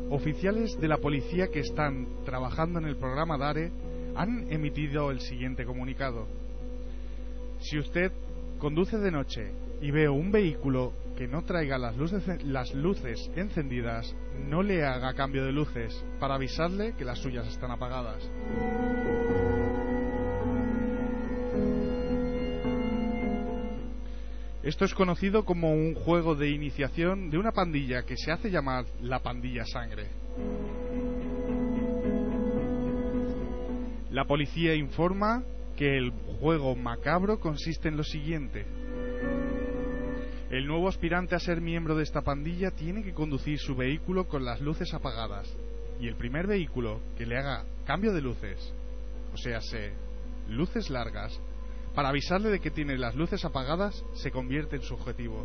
Oficiales de la policía que están trabajando en el programa DARE han emitido el siguiente comunicado. Si usted conduce de noche y ve un vehículo que no traiga las luces encendidas, no le haga cambio de luces para avisarle que las suyas están apagadas. Esto es conocido como un juego de iniciación de una pandilla que se hace llamar la Pandilla Sangre. La policía informa que el juego macabro consiste en lo siguiente. El nuevo aspirante a ser miembro de esta pandilla tiene que conducir su vehículo con las luces apagadas, y el primer vehículo que le haga cambio de luces, o sea, luces largas, para avisarle de que tiene las luces apagadas, se convierte en su objetivo.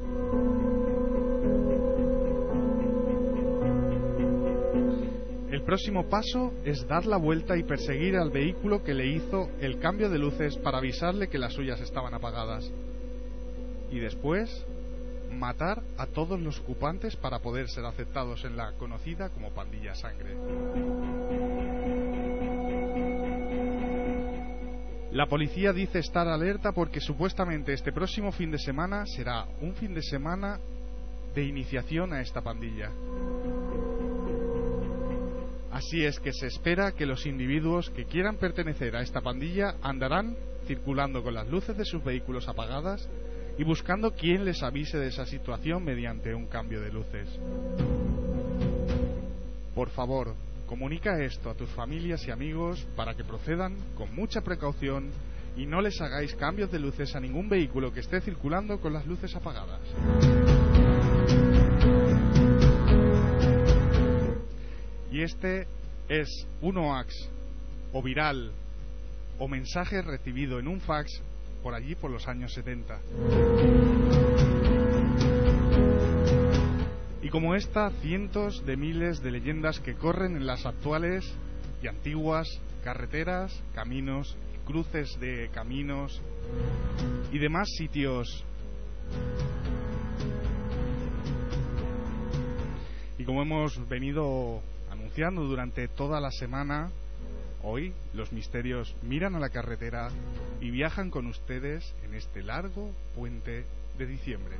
El próximo paso es dar la vuelta y perseguir al vehículo que le hizo el cambio de luces para avisarle que las suyas estaban apagadas. Y después, matar a todos los ocupantes para poder ser aceptados en la conocida como Pandilla Sangre. La policía dice estar alerta porque supuestamente este próximo fin de semana será un fin de semana de iniciación a esta pandilla. Así es que se espera que los individuos que quieran pertenecer a esta pandilla andarán circulando con las luces de sus vehículos apagadas y buscando quien les avise de esa situación mediante un cambio de luces. Por favor, comunica esto a tus familias y amigos para que procedan con mucha precaución y no les hagáis cambios de luces a ningún vehículo que esté circulando con las luces apagadas. Y este es un hoax o viral o mensaje recibido en un fax por allí por los años 70. Y como esta, cientos de miles de leyendas que corren en las actuales y antiguas carreteras, caminos, cruces de caminos y demás sitios. Y como hemos venido anunciando durante toda la semana, hoy los misterios miran a la carretera y viajan con ustedes en este largo puente de diciembre.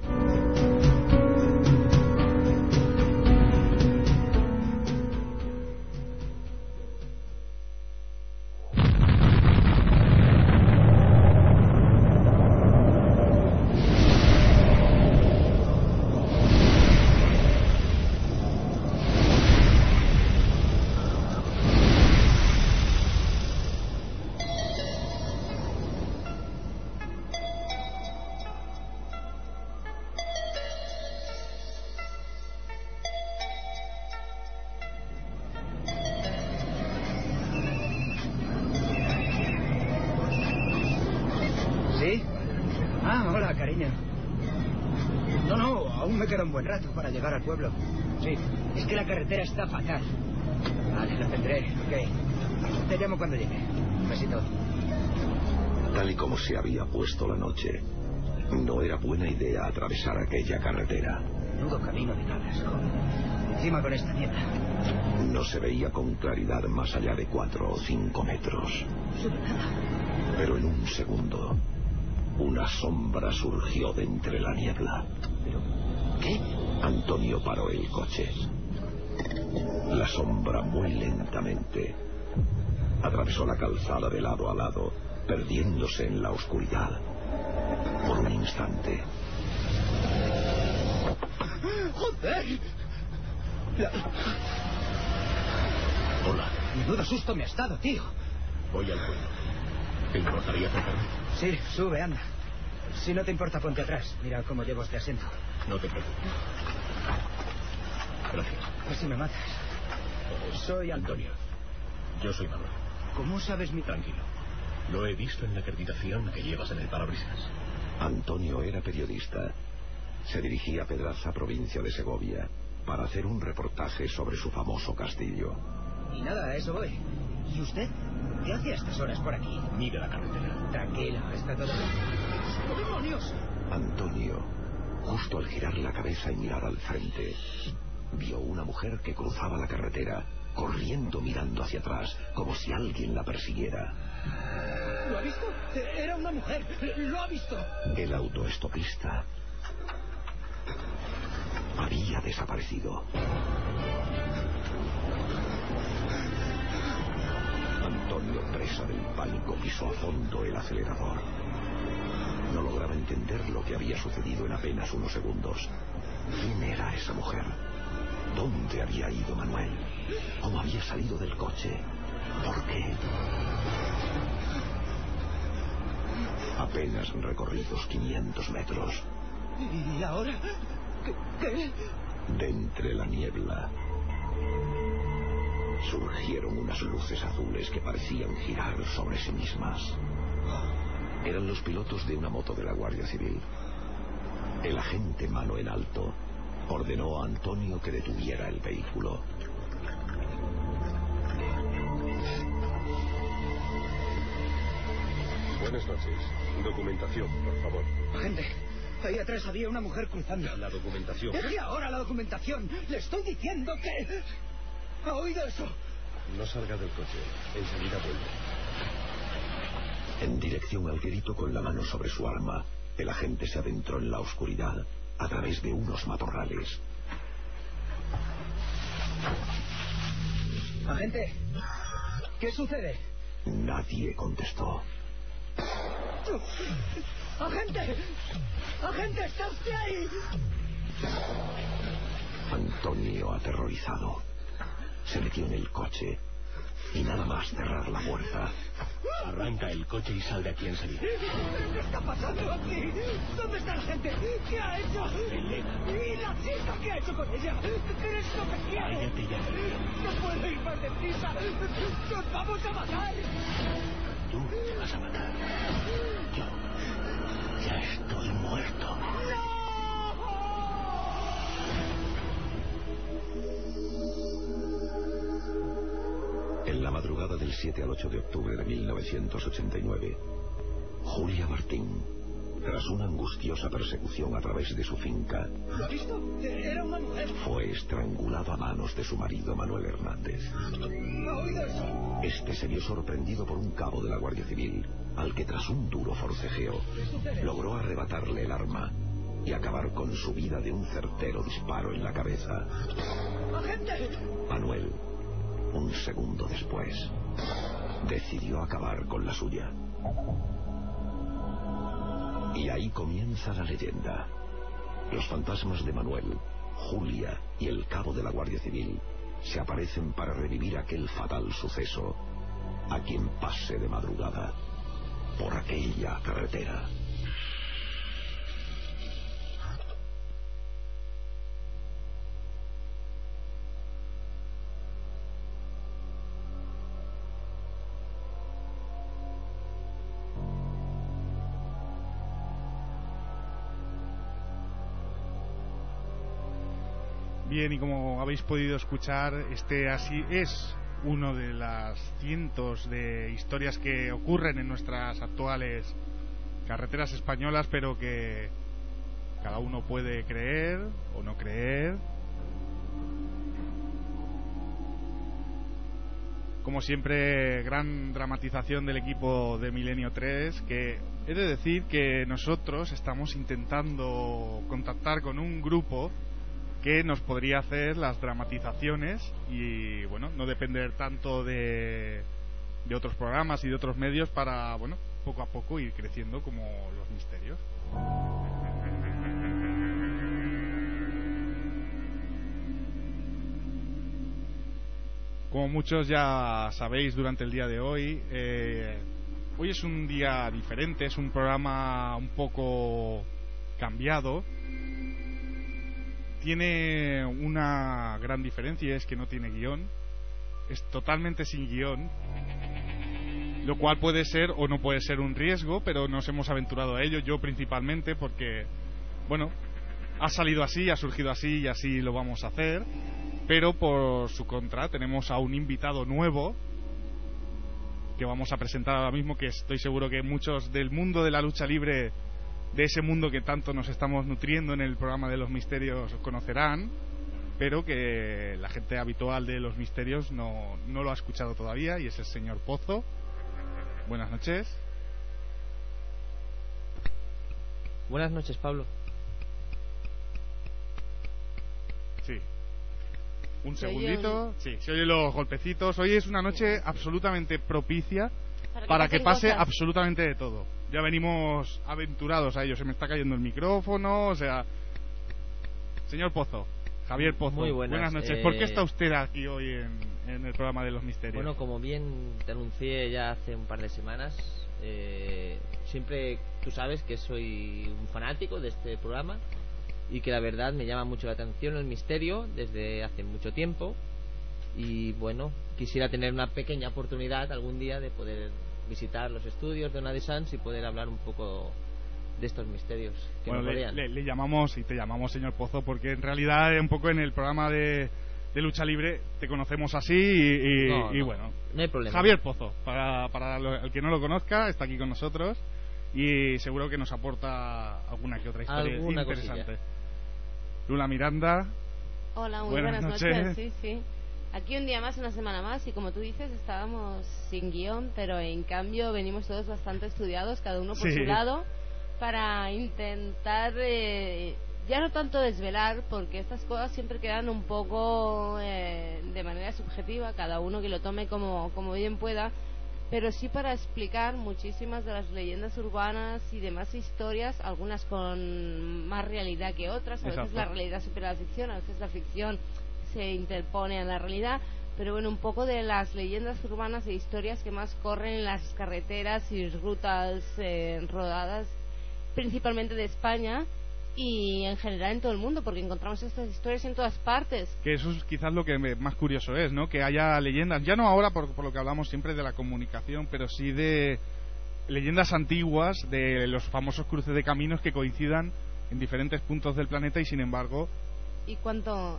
Para llegar al pueblo. Sí, es que la carretera está fatal. Vale, lo tendré, ok. Te llamo cuando llegue. Un besito. Tal y como se había puesto la noche, no era buena idea atravesar aquella carretera. Menudo camino de cabras, joven. Encima con esta niebla. No se veía con claridad más allá de 4 o 5 metros. No se ve nada. Pero en un segundo, una sombra surgió de entre la niebla. ¿Pero qué? Antonio paró el coche. La sombra muy lentamente atravesó la calzada de lado a lado, perdiéndose en la oscuridad. Por un instante. ¡Joder! Hola. Menudo susto me has dado, tío. Voy al pueblo. ¿Te importaría acercarme? Sí, sube, anda. Si no te importa, ponte atrás. Mira cómo llevo este asiento. No te preocupes. Gracias. Casi me matas. Soy Antonio. Yo soy Manuel. ¿Cómo sabes mi...? Tranquilo. Lo he visto en la acreditación que llevas en el parabrisas. Antonio era periodista. Se dirigía a Pedraza, provincia de Segovia, para hacer un reportaje sobre su famoso castillo. Y nada, a eso voy. ¿Y usted? ¿Qué hace a estas horas por aquí? Mira la carretera. Tranquilo, está todo bien. ¡Oh, demonios! Antonio, justo al girar la cabeza y mirar al frente, vio una mujer que cruzaba la carretera, corriendo mirando hacia atrás, como si alguien la persiguiera. ¿Lo ha visto? Era una mujer. ¿Lo ha visto? El autoestopista había desaparecido. Antonio, presa del pánico, pisó a fondo el acelerador. No lograba entender lo que había sucedido en apenas unos segundos. ¿Quién era esa mujer? ¿Dónde había ido Manuel? ¿Cómo había salido del coche? ¿Por qué? Apenas recorridos 500 metros. ¿Y ahora? ¿Qué? De entre la niebla surgieron unas luces azules que parecían girar sobre sí mismas. Eran los pilotos de una moto de la Guardia Civil. El agente, mano en alto, ordenó a Antonio que detuviera el vehículo. Buenas noches. Documentación, por favor. Agente, ahí atrás había una mujer cruzando. La documentación. ¿Deje ahora la documentación? Le estoy diciendo que... ¿Ha oído eso? No salga del coche. Enseguida vuelve. En dirección al grito, con la mano sobre su arma, el agente se adentró en la oscuridad a través de unos matorrales. Agente, ¿qué sucede? Nadie contestó. ¡Agente! ¡Agente, está usted ahí! Antonio, aterrorizado, se metió en el coche y nada más cerrar la puerta. Arranca el coche y sal de aquí enseguida. ¿Qué está pasando aquí? ¿Dónde está la gente? ¿Qué ha hecho? Elena. ¿Y la chica qué ha hecho con ella? ¿Qué es lo que quiere? Cállate ya. ¡No puedo ir más deprisa! ¡Nos vamos a matar! Tú te vas a matar. Yo ya estoy muerto. En la madrugada del 7 al 8 de octubre de 1989, Julia Martín, tras una angustiosa persecución a través de su finca, ¿Lo ha visto? Era una mujer. fue estrangulada a manos de su marido Manuel Hernández. ¿Ha oído eso? Este se vio sorprendido por un cabo de la Guardia Civil, al que tras un duro forcejeo logró arrebatarle el arma y acabar con su vida de un certero disparo en la cabeza. ¡Agente! Manuel, un segundo después, decidió acabar con la suya. Y ahí comienza la leyenda. Los fantasmas de Manuel, Julia y el cabo de la Guardia Civil se aparecen para revivir aquel fatal suceso a quien pase de madrugada por aquella carretera. Bien, y como habéis podido escuchar, este así es uno de las cientos de historias que ocurren en nuestras actuales carreteras españolas, pero que cada uno puede creer o no creer. Como siempre, gran dramatización del equipo de Milenio 3, que he de decir que nosotros estamos intentando contactar con un grupo que nos podría hacer las dramatizaciones y, bueno, no depender tanto de otros programas y de otros medios para, bueno, poco a poco ir creciendo como los misterios. Como muchos ya sabéis, durante el día de hoy, hoy es un día diferente, es un programa un poco cambiado. Tiene una gran diferencia, y es que no tiene guión, es totalmente sin guión, lo cual puede ser o no puede ser un riesgo, pero nos hemos aventurado a ello, yo principalmente, porque, bueno, ha salido así, ha surgido así y así lo vamos a hacer. Pero por su contra tenemos a un invitado nuevo que vamos a presentar ahora mismo, que estoy seguro que muchos del mundo de la lucha libre, de ese mundo que tanto nos estamos nutriendo en el programa de los misterios, conocerán. pero que la gente habitual de los misterios no lo ha escuchado todavía, y es el señor Pozo. Buenas noches. Buenas noches, Pablo. Sí. Un segundito. Sí, se oyen los golpecitos. Hoy es una noche absolutamente propicia para que pase cosas. absolutamente de todo. Ya venimos aventurados a ello. Se me está cayendo el micrófono, o sea... Señor Pozo, Javier Pozo, Muy buenas noches. ¿Por qué está usted aquí hoy en el programa de los misterios? Bueno, como bien te anuncié ya hace un par de semanas, siempre tú sabes que soy un fanático de este programa y que la verdad me llama mucho la atención el misterio desde hace mucho tiempo, y bueno, quisiera tener una pequeña oportunidad algún día de poder visitar los estudios de Ona de Sans y poder hablar un poco de estos misterios que nos rodean. Le llamamos, y te llamamos señor Pozo, porque en realidad un poco en el programa de lucha libre te conocemos así y bueno, no hay problema. Javier Pozo, para el que no lo conozca, está aquí con nosotros y seguro que nos aporta alguna que otra historia interesante. Cosilla. Lula Miranda. Hola, muy buenas noches. Sí. Aquí un día más, una semana más, y como tú dices, estábamos sin guión, pero en cambio venimos todos bastante estudiados, cada uno por su lado, para intentar ya no tanto desvelar, porque estas cosas siempre quedan un poco de manera subjetiva, cada uno que lo tome como bien pueda, pero sí para explicar muchísimas de las leyendas urbanas y demás historias, algunas con más realidad que otras. A veces la realidad supera la ficción, a veces la ficción se interpone a la realidad, pero bueno, un poco de las leyendas urbanas e historias que más corren en las carreteras y rutas rodadas principalmente de España y en general en todo el mundo, porque encontramos estas historias en todas partes. Que eso es quizás lo que más curioso es, ¿no? Que haya leyendas, ya no ahora por lo que hablamos siempre de la comunicación, pero sí de leyendas antiguas, de los famosos cruces de caminos que coincidan en diferentes puntos del planeta y sin embargo... Y cuando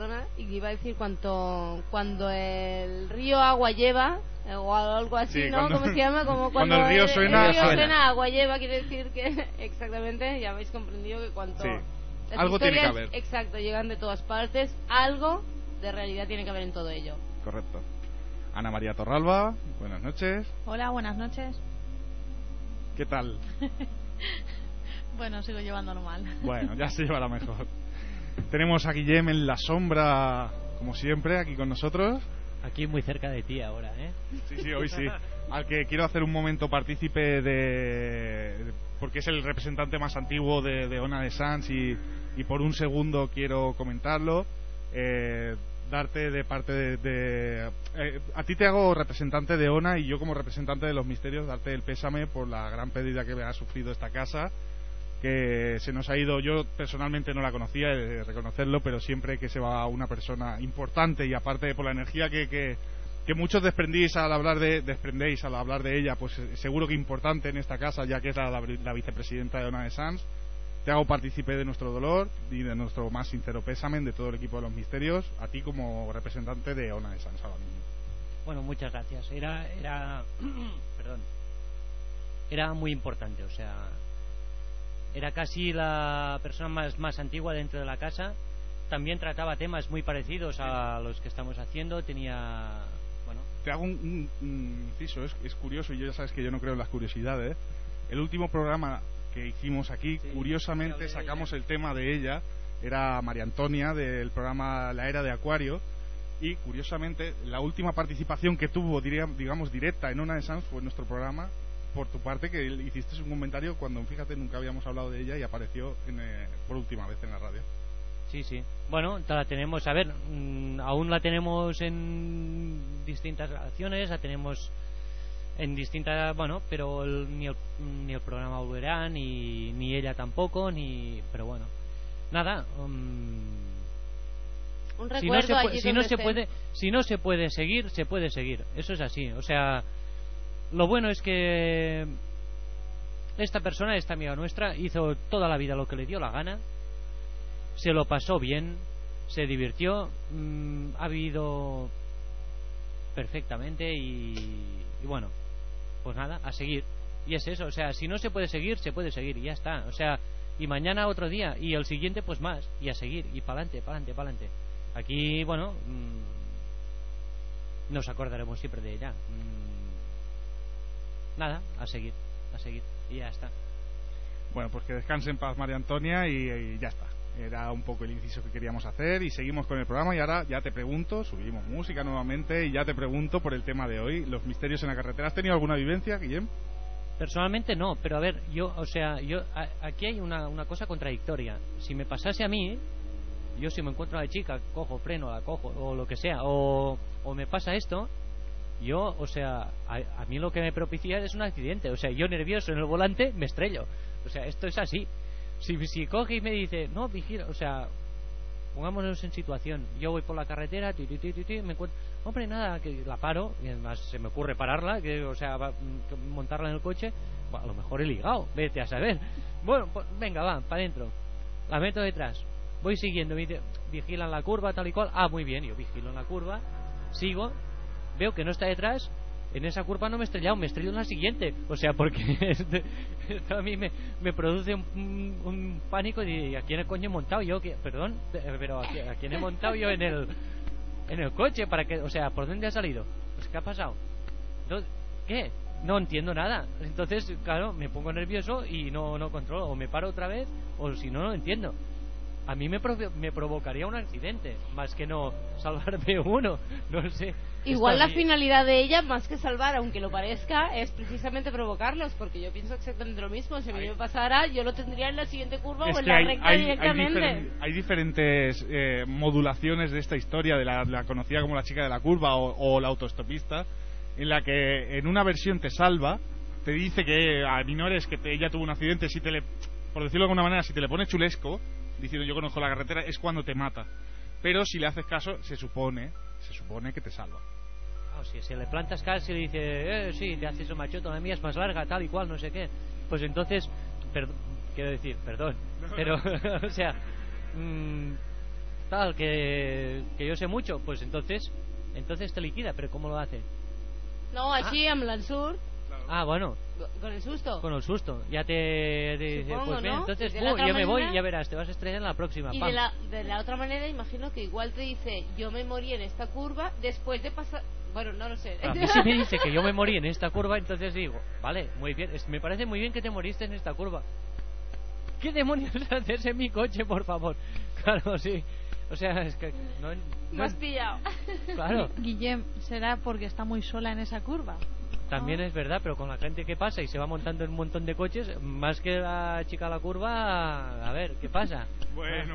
el río agua lleva, o algo así, ¿no? ¿Cómo se llama? Como cuando el río suena, agua lleva, quiere decir que exactamente, ya habéis comprendido que cuanto las algo tiene que haber. Exacto, llegan de todas partes, algo de realidad tiene que haber en todo ello. Correcto. Ana María Torralba, buenas noches. Hola, buenas noches. ¿Qué tal? Bueno, sigo llevando mal. Bueno, ya se llevará mejor. Tenemos a Guillem en la sombra, como siempre, aquí con nosotros. Aquí muy cerca de ti ahora, ¿eh? Sí, hoy sí. Al que quiero hacer un momento partícipe porque es el representante más antiguo de Ona de Sans y por un segundo quiero comentarlo. Darte de parte a ti te hago representante de Ona y yo como representante de los misterios darte el pésame por la gran pérdida que ha sufrido esta casa, que se nos ha ido. Yo personalmente no la conocía, he de reconocerlo, pero siempre que se va una persona importante y aparte por la energía que muchos desprendéis al hablar de ella, pues seguro que importante en esta casa, ya que es la vicepresidenta de Ona de Sans, te hago partícipe de nuestro dolor y de nuestro más sincero pésame de todo el equipo de los misterios, a ti como representante de Ona de Sans ahora mismo. Bueno, muchas gracias. Era muy importante, o sea, era casi la persona más antigua dentro de la casa. También trataba temas muy parecidos a los que estamos haciendo. Tenía... Bueno, te hago un inciso, es curioso, y ya sabes que yo no creo en las curiosidades. El último programa que hicimos aquí, curiosamente sacamos el tema de ella, era María Antonia, del programa La Era de Acuario, y curiosamente la última participación que tuvo, digamos, directa en Ona de Sans fue en nuestro programa, por tu parte, que hiciste un comentario cuando, fíjate, nunca habíamos hablado de ella y apareció por última vez en la radio. Sí. Bueno, la tenemos, a ver, aún la tenemos en distintas grabaciones, la tenemos en distintas, bueno, pero ni el programa volverá, ni ella tampoco, pero bueno, nada. Un recuerdo si no se puede seguir, se puede seguir. Eso es así. O sea, lo bueno es que esta persona, esta amiga nuestra, hizo toda la vida lo que le dio la gana, se lo pasó bien, se divirtió, ha vivido perfectamente y bueno, pues nada, a seguir. Y es eso, o sea, si no se puede seguir y ya está. O sea, y mañana otro día y el siguiente pues más, y a seguir, y pa'lante. Aquí, bueno, nos acordaremos siempre de ella. Nada, a seguir, y ya está. Bueno, pues que descanse en paz María Antonia y ya está. Era un poco el inciso que queríamos hacer y seguimos con el programa. Y ahora ya te pregunto, subimos música nuevamente y ya te pregunto por el tema de hoy, los misterios en la carretera. ¿Has tenido alguna vivencia, Guillem? Personalmente no, pero a ver, aquí hay una cosa contradictoria. Si me pasase a mí, yo si me encuentro a la chica, cojo, freno, la cojo o lo que sea, o me pasa esto, yo, a mí lo que me propicia es un accidente. O sea, yo nervioso en el volante me estrello. O sea, esto es así. Si coge y me dice, no, vigila, o sea, pongámonos en situación, yo voy por la carretera, me encuentro, hombre, nada, que la paro, y además se me ocurre pararla, montarla en el coche, bueno, a lo mejor he ligado, vete a saber. Bueno, pues, venga, va, para adentro, la meto detrás, voy siguiendo, me dice, vigila en la curva, tal y cual, muy bien, yo vigilo en la curva, sigo, veo que no está detrás. En esa curva no me he estrellado, me estrello en la siguiente. O sea, porque esto a mí me produce un pánico de ¿a quién he coño he montado yo? Perdón, pero ¿a quién he montado yo en el coche? ¿Para qué? O sea, ¿por dónde ha salido? Pues, ¿qué ha pasado? ¿Qué? No entiendo nada. Entonces, claro, me pongo nervioso y no controlo. O me paro otra vez, o si no, no entiendo. A mí me provocaría un accidente, más que no salvarme uno. No sé. Igual la finalidad de ella, más que salvar, aunque lo parezca, es precisamente provocarlos, porque yo pienso exactamente lo mismo. Si a mí me pasara, yo lo tendría en la siguiente curva o en la recta directamente. Hay diferentes modulaciones de esta historia, de la conocida como la chica de la curva o la autoestopista, en la que en una versión te salva, te dice que a minores que ella tuvo un accidente, por decirlo de alguna manera, si te le pone chulesco, diciendo yo conozco la carretera, es cuando te mata. Pero si le haces caso, se supone que te salva. Si le plantas cara y le dice sí, te haces un machote, la mía es más larga, tal y cual, no sé qué, pues entonces quiero decir, perdón, pero o sea, tal que yo sé mucho, pues entonces te liquida. Pero ¿cómo lo hace? No, así en Blansur. Bueno, con el susto ya te dice, pues bien, entonces yo me voy, ya verás, te vas a estrellar en la próxima. Y de la otra manera, imagino que igual te dice, yo me morí en esta curva después de pasar. Bueno, no lo sé. A mí si me dice que yo me morí en esta curva, entonces digo, vale, muy bien, me parece muy bien que te moriste en esta curva. ¿Qué demonios haces en mi coche, por favor? Claro, sí. O sea, es que me has pillado. Claro. Guillem, será porque está muy sola en esa curva. También es verdad, pero con la gente que pasa y se va montando en un montón de coches, más que la chica a la curva, a ver, ¿qué pasa? Bueno.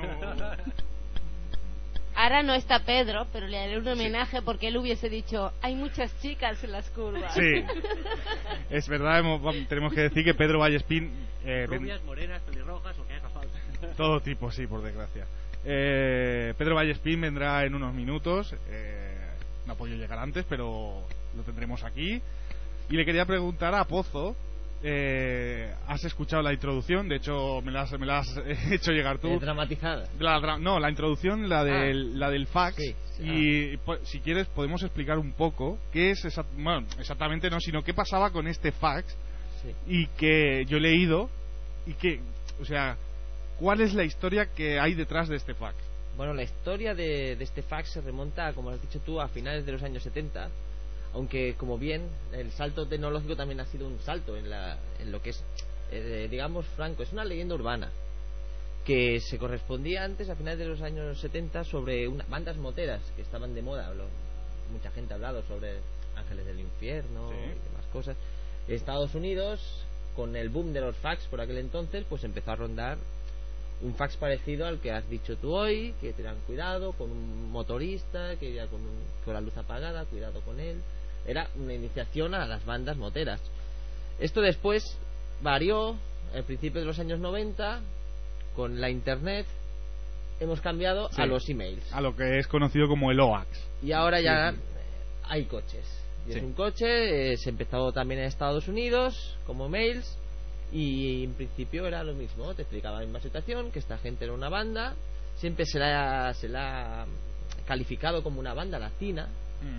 Ahora no está Pedro, pero le haré un homenaje porque él hubiese dicho, hay muchas chicas en las curvas. Sí, es verdad, tenemos que decir que Pedro Vallespín... rubias, morenas, pelirrojas o que haga falta. Todo tipo, sí, por desgracia. Pedro Vallespín vendrá en unos minutos, no ha podido llegar antes, pero lo tendremos aquí. Y le quería preguntar a Pozo, ¿has escuchado la introducción? De hecho, me la has hecho llegar tú. ¿Dramatizada? La introducción, la del fax. Sí. Y si quieres podemos explicar un poco qué es exactamente, no, sino qué pasaba con este fax. Sí. Y que yo he leído y que, o sea, ¿cuál es la historia que hay detrás de este fax? Bueno, la historia de este fax se remonta, como has dicho tú, a finales de los años 70. Aunque, como bien, el salto tecnológico también ha sido un salto en lo que es, digamos, franco. Es una leyenda urbana que se correspondía antes, a finales de los años 70, sobre bandas moteras que estaban de moda. Mucha gente ha hablado sobre Ángeles del Infierno y demás cosas. En Estados Unidos, con el boom de los fax por aquel entonces, pues empezó a rondar un fax parecido al que has dicho tú hoy, que tengan cuidado con un motorista que iba con la luz apagada, cuidado con él. Era una iniciación a las bandas moteras. Esto después varió. Al principio de los años 90, con la internet, hemos cambiado a los emails, a lo que es conocido como el OAX. Y ahora ya hay coches. Y es un coche, se empezó también en Estados Unidos como mails. Y en principio era lo mismo, te explicaba la misma situación, que esta gente era una banda. Siempre se la ha calificado como una banda latina.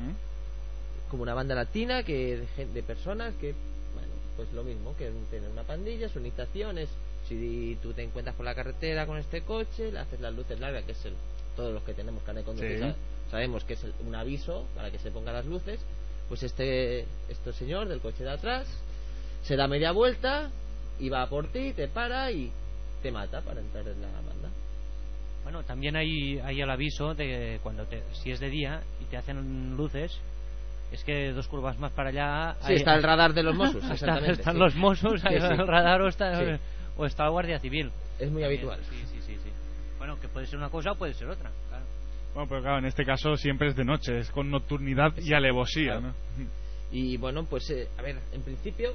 Como una banda latina de personas que, bueno, pues lo mismo, que tienen una pandilla. Su iniciación es, si tú te encuentras por la carretera con este coche, le haces las luces largas, que es todos los que tenemos carnet de conducir, Sí. sabemos que es un aviso para que se pongan las luces. Pues este señor del coche de atrás se da media vuelta y va por ti, te para y te mata para entrar en la banda. Bueno, también hay el aviso de cuando si es de día y te hacen luces, es que 2 curvas más para allá... Sí, está el radar de los Mossos, exactamente. Están sí. los Mossos, Sí, sí. el radar o está la Guardia Civil. Es muy También, habitual. Sí. Bueno, que puede ser una cosa o puede ser otra, claro. Bueno, pero claro, en este caso siempre es de noche, es con nocturnidad y alevosía, claro. ¿no? Y bueno, pues a ver, en principio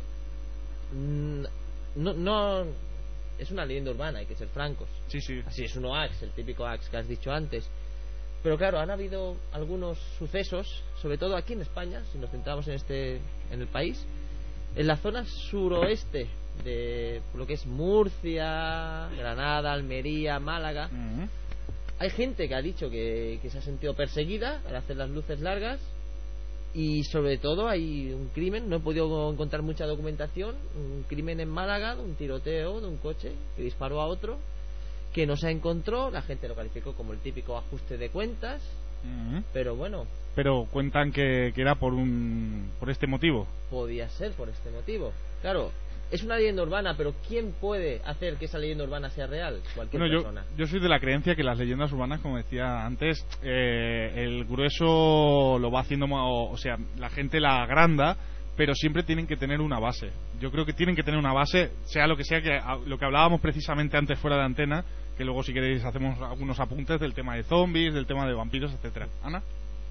no es una leyenda urbana, hay que ser francos. Sí. Así es un hoax, el típico hoax que has dicho antes. Pero claro, han habido algunos sucesos, sobre todo aquí en España, si nos centramos en el país, en la zona suroeste de lo que es Murcia, Granada, Almería, Málaga. Hay gente que ha dicho que se ha sentido perseguida al hacer las luces largas, y sobre todo hay un crimen, no he podido encontrar mucha documentación, un crimen en Málaga, un tiroteo de un coche que disparó a otro, que no se encontró, la gente lo calificó como el típico ajuste de cuentas, pero bueno, pero cuentan que era por este motivo. podía ser por este motivo. Claro, es una leyenda urbana, pero ¿quién puede hacer que esa leyenda urbana sea real? Cualquier persona. Yo soy de la creencia que las leyendas urbanas, como decía antes, el grueso lo va haciendo, o sea, la gente la agranda, pero siempre tienen que tener una base. Yo creo que tienen que tener una base, sea lo que sea, lo que hablábamos precisamente antes fuera de antena, que luego si queréis hacemos algunos apuntes del tema de zombies, del tema de vampiros, etcétera. Ana.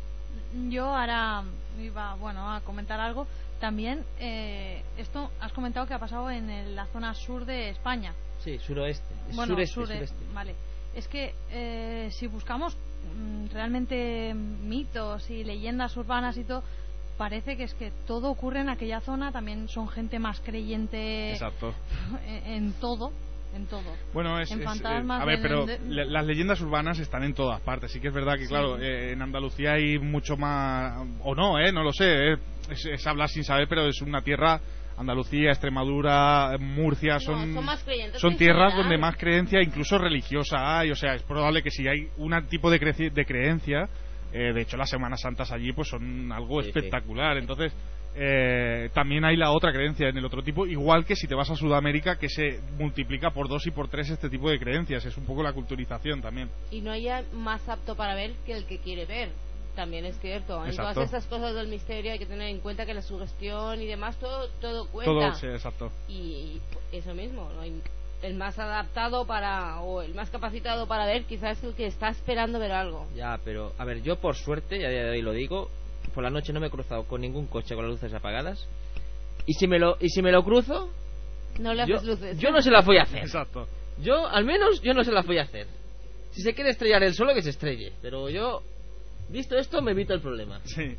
Yo ahora iba a comentar algo. También esto has comentado que ha pasado en la zona sur de España. Sí, suroeste. Sureste. Vale. Es que si buscamos realmente mitos y leyendas urbanas y todo, parece que es que todo ocurre en aquella zona. También son gente más creyente. Exacto. En todo. Bueno, fantasmas, a ver, pero las leyendas urbanas están en todas partes. Sí que es verdad que, claro, en Andalucía hay mucho más, o no, no lo sé, es hablar sin saber, pero es una tierra, Andalucía, Extremadura, Murcia, son tierras donde más creencia, incluso religiosa hay. O sea, es probable que si hay un tipo de creencia, de hecho las Semanas Santas allí pues son algo espectacular. Entonces también hay la otra creencia en el otro tipo, igual que si te vas a Sudamérica, que se multiplica por 2 y por 3 este tipo de creencias. Es un poco la culturización también. Y no hay más apto para ver que el que quiere ver. También es cierto. En exacto. Todas esas cosas del misterio hay que tener en cuenta que la sugestión y demás, todo cuenta. Todo, sí, exacto. Y eso mismo, no hay el más adaptado o el más capacitado para ver, quizás es el que está esperando ver algo. Ya, pero a ver, yo por suerte, y a día de hoy lo digo, por la noche no me he cruzado con ningún coche con las luces apagadas. Y si me lo cruzo, no le haces luces. Yo no se la voy a hacer. Exacto. Al menos yo no se la voy a hacer. Si se quiere estrellar él solo, que se estrelle. Pero yo, visto esto, me evito el problema. Sí.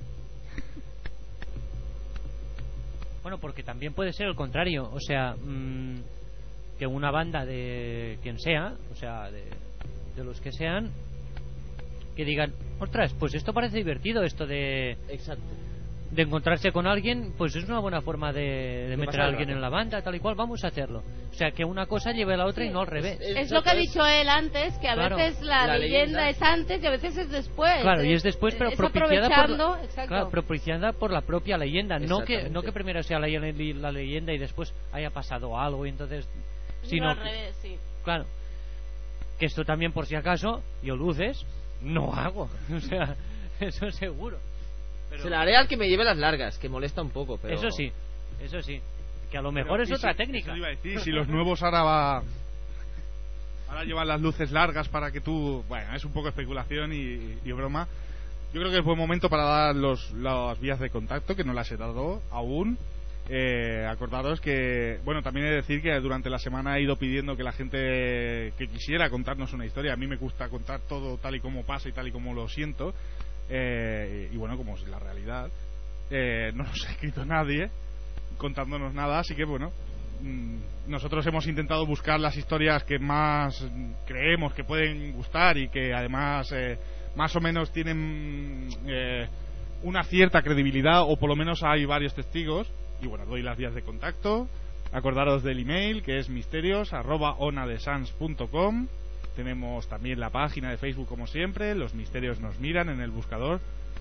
Bueno, porque también puede ser el contrario. O sea, que una banda de quien sea, o sea, de los que sean, que digan, ostras, pues esto parece divertido, esto de... Exacto. De encontrarse con alguien, pues es una buena forma de meter a alguien en la banda, tal y cual, vamos a hacerlo. O sea, que una cosa lleve a la otra y no al revés. Es lo que ha dicho él antes, que a veces la leyenda es antes y a veces es después. Claro, y es después, pero propiciada por la propia leyenda. No que primero sea la leyenda y después haya pasado algo y entonces... Sino al revés, sí. Claro. Que esto también, por si acaso, yo luces, no hago. O sea, eso seguro. Se la haré al que me lleve las largas, que molesta un poco, pero... Eso sí. Que a lo mejor es otra técnica. Eso iba a decir, si los nuevos ahora llevan las luces largas para que tú... Bueno, es un poco especulación y broma. Yo creo que es buen momento para dar las vías de contacto, que no las he dado aún. Acordaros que... Bueno, también he de decir que durante la semana he ido pidiendo que la gente que quisiera contarnos una historia. A mí me gusta contar todo tal y como pasa y tal y como lo siento. Y bueno, como es la realidad, no nos ha escrito nadie contándonos nada, así que bueno, nosotros hemos intentado buscar las historias que más creemos que pueden gustar y que además más o menos tienen una cierta credibilidad, o por lo menos hay varios testigos. Y bueno, doy las vías de contacto. Acordaros del email, que es misterios@onadesans.com. Tenemos también la página de Facebook, como siempre, Los Misterios Nos Miran, en el buscador.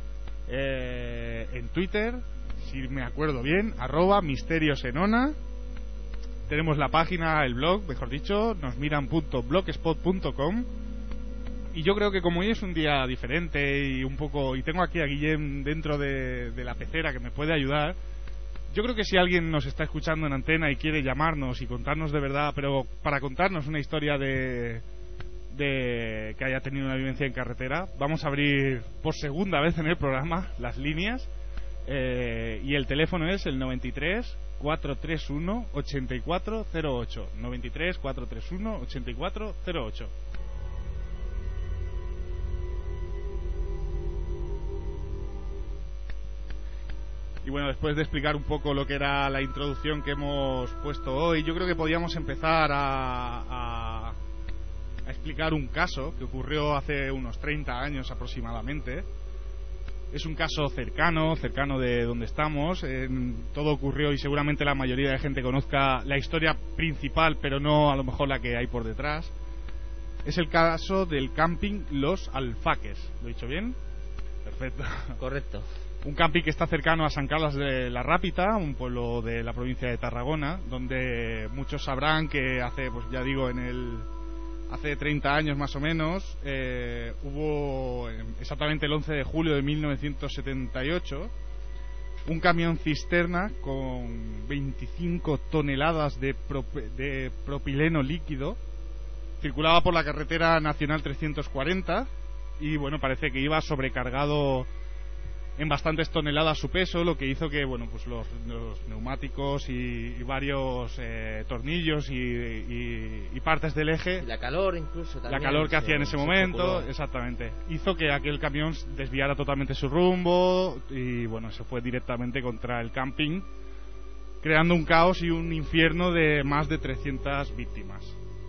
En Twitter, si me acuerdo bien, @misteriosenona. Tenemos la página, el blog, mejor dicho, nosmiran.blogspot.com. Y yo creo que como hoy es un día diferente y tengo aquí a Guillem dentro de la pecera que me puede ayudar, yo creo que si alguien nos está escuchando en antena y quiere llamarnos y contarnos de verdad, pero para contarnos una historia de que haya tenido una vivencia en carretera, vamos a abrir por segunda vez en el programa las líneas, y el teléfono es el 93 431 8408, 93 431 8408. Y bueno, después de explicar un poco lo que era la introducción que hemos puesto hoy, yo creo que podíamos empezar a explicar un caso que ocurrió hace unos 30 años aproximadamente. Es un caso cercano de donde estamos. Todo ocurrió, y seguramente la mayoría de gente conozca la historia principal, pero no a lo mejor la que hay por detrás. Es el caso del camping Los Alfaques. ¿Lo he dicho bien? Perfecto. Correcto. Un camping que está cercano a San Carlos de la Rápita, un pueblo de la provincia de Tarragona, donde muchos sabrán que hace, pues ya digo, hace 30 años más o menos, hubo exactamente el 11 de julio de 1978 un camión cisterna con 25 toneladas de propileno líquido circulaba por la carretera nacional 340 y bueno, parece que iba sobrecargado en bastantes toneladas su peso, lo que hizo que bueno, pues los neumáticos y varios tornillos y partes del eje, la calor incluso también, la calor que hacía en ese momento, exactamente, hizo que aquel camión desviara totalmente su rumbo y bueno, se fue directamente contra el camping, creando un caos y un infierno de más de 300 víctimas.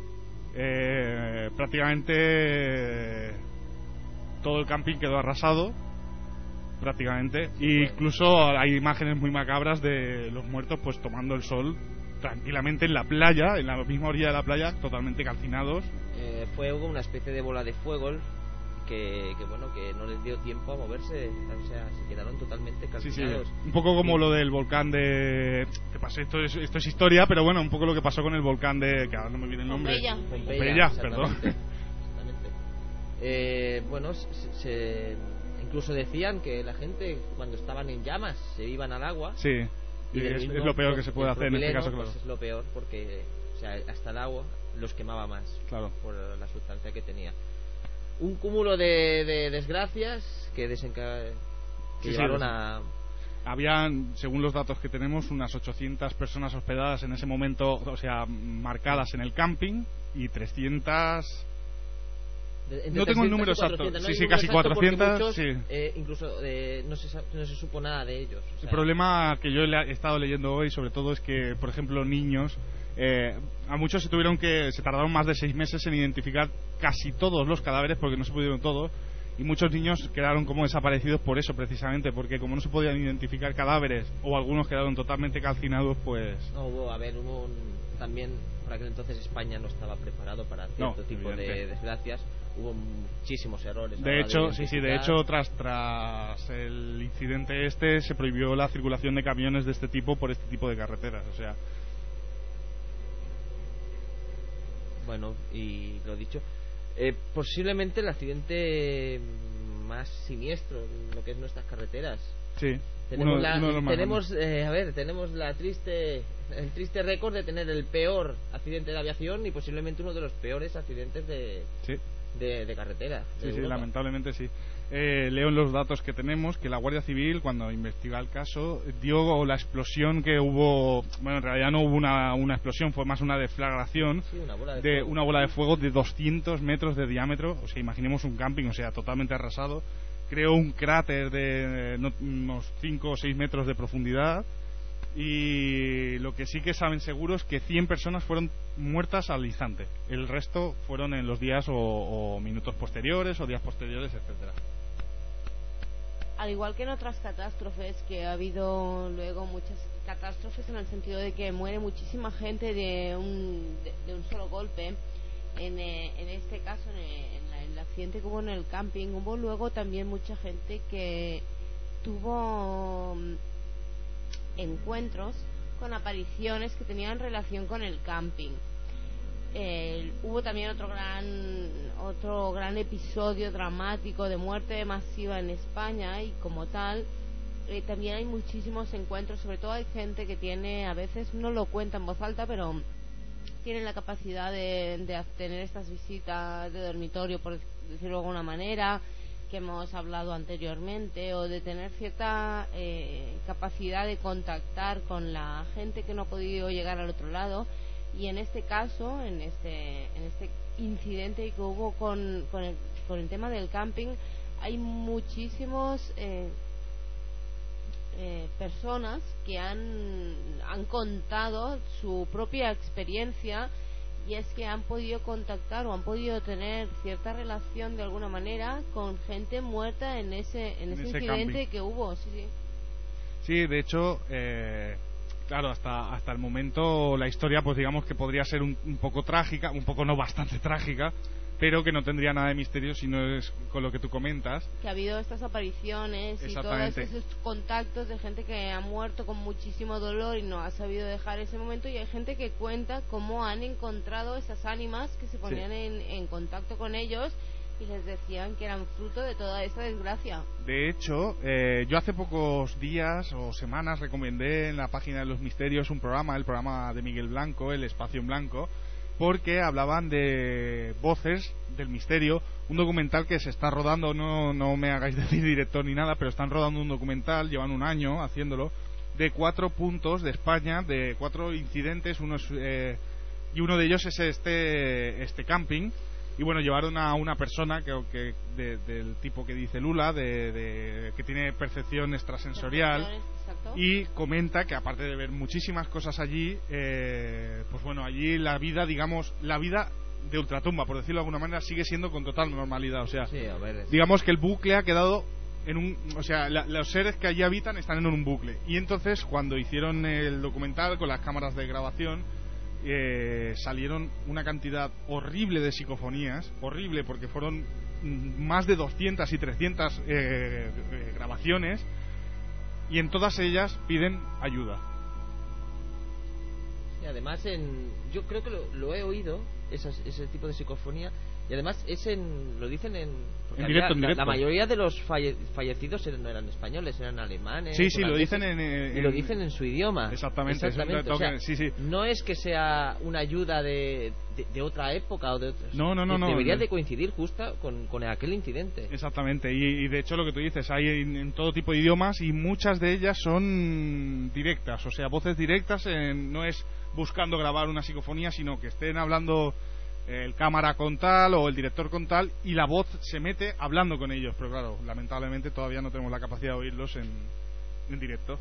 Prácticamente todo el camping quedó arrasado, prácticamente, e incluso hay imágenes muy macabras de los muertos pues tomando el sol tranquilamente en la playa, en la misma orilla de la playa, totalmente calcinados. Fue una especie de bola de fuego que bueno, que no les dio tiempo a moverse, o sea, se quedaron totalmente calcinados. Sí. Un poco como lo del volcán de... ¿Qué pasó? Esto es historia, pero bueno, un poco lo que pasó con el volcán de... que ahora no me viene el nombre. Pompeya, perdón. Exactamente. Bueno, incluso decían que la gente cuando estaban en llamas se iban al agua. Sí, y es lo peor que se puede hacer en este caso, claro. Pues es lo peor porque, o sea, hasta el agua los quemaba más, claro, por la sustancia que tenía. Un cúmulo de desgracias que llevaron a... Habían, según los datos que tenemos, unas 800 personas hospedadas en ese momento, o sea, marcadas en el camping, y 300... No tengo el número exacto. Sí, casi 400. Muchos, sí. Incluso no se supo nada de ellos. O sea, el problema que yo he estado leyendo hoy, sobre todo, es que, por ejemplo, niños, a muchos se tardaron más de 6 meses en identificar casi todos los cadáveres, porque no se pudieron todos, y muchos niños quedaron como desaparecidos por eso, precisamente, porque como no se podían identificar cadáveres, o algunos quedaron totalmente calcinados, pues... No, hubo también, por aquel entonces España no estaba preparado para cierto tipo de desgracias. Hubo muchísimos errores. De hecho, tras el incidente se prohibió la circulación de camiones de este tipo por este tipo de carreteras, o sea. Bueno, y lo dicho, posiblemente el accidente más siniestro en lo que es nuestras carreteras. Sí. Tenemos el triste récord de tener el peor accidente de aviación y posiblemente uno de los peores accidentes de carretera. Sí, lamentablemente sí. Leo en los datos que tenemos que la Guardia Civil, cuando investiga el caso, dio la explosión que hubo. Bueno, en realidad no hubo una explosión, fue más una deflagración, una bola de fuego de 200 metros de diámetro. O sea, imaginemos un camping, o sea, totalmente arrasado. Creó un cráter de unos 5 o 6 metros de profundidad. Y lo que sí que saben seguro es que 100 personas fueron muertas al instante. El resto fueron en los días o minutos posteriores o días posteriores, etcétera. Al igual que en otras catástrofes, que ha habido luego muchas catástrofes en el sentido de que muere muchísima gente de un solo golpe, En este caso, en el accidente que hubo en el camping, hubo luego también mucha gente que tuvo encuentros con apariciones que tenían relación con el camping. Hubo también otro gran episodio dramático de muerte masiva en España, y como tal también hay muchísimos encuentros. Sobre todo hay gente que tiene, a veces no lo cuenta en voz alta, pero tienen la capacidad de tener estas visitas de dormitorio, por decirlo de alguna manera, que hemos hablado anteriormente, o de tener cierta capacidad de contactar con la gente que no ha podido llegar al otro lado. Y en este caso, en este incidente que hubo con el tema del camping, hay muchísimos personas que han contado su propia experiencia, y es que han podido contactar o han podido tener cierta relación de alguna manera con gente muerta en ese incidente camping que hubo. Sí, de hecho, claro, hasta el momento la historia, pues digamos que podría ser un poco trágica, un poco no, bastante trágica, pero que no tendría nada de misterio si no es con lo que tú comentas. Que ha habido estas apariciones y todos esos contactos de gente que ha muerto con muchísimo dolor y no ha sabido dejar ese momento, y hay gente que cuenta cómo han encontrado esas ánimas que se ponían en contacto con ellos y les decían que eran fruto de toda esta desgracia. De hecho, yo hace pocos días o semanas recomendé en la página de los misterios el programa de Miguel Blanco, El Espacio en Blanco, porque hablaban de voces del misterio, un documental que se está rodando, no me hagáis decir director ni nada, pero están rodando un documental, llevan un año haciéndolo, de 4 puntos de España, de 4 incidentes, y uno de ellos es este camping. Y bueno, llevaron a una persona que del tipo que dice Lula, que tiene percepción extrasensorial, y comenta que aparte de ver muchísimas cosas allí, pues bueno, allí la vida, digamos, la vida de ultratumba, por decirlo de alguna manera, sigue siendo con total normalidad. O sea, digamos que el bucle ha quedado o sea, los seres que allí habitan están en un bucle. Y entonces, cuando hicieron el documental con las cámaras de grabación, salieron una cantidad horrible de psicofonías, horrible, porque fueron más de 200 y 300 grabaciones, y en todas ellas piden ayuda. Y además yo creo que lo he oído, ese tipo de psicofonía, y además lo dicen en directo. La mayoría de los fallecidos no eran españoles, eran alemanes. Sí, lo dicen y lo dicen en su idioma. Exactamente. O sea, no es que sea una ayuda de otra época o de otros. No. Debería de coincidir justo con aquel incidente. Exactamente. Y de hecho lo que tú dices, hay en todo tipo de idiomas, y muchas de ellas son directas, o sea, voces directas. No es buscando grabar una psicofonía, sino que estén hablando el cámara con tal o el director con tal, y la voz se mete hablando con ellos. Pero claro, lamentablemente todavía no tenemos la capacidad de oírlos en directo.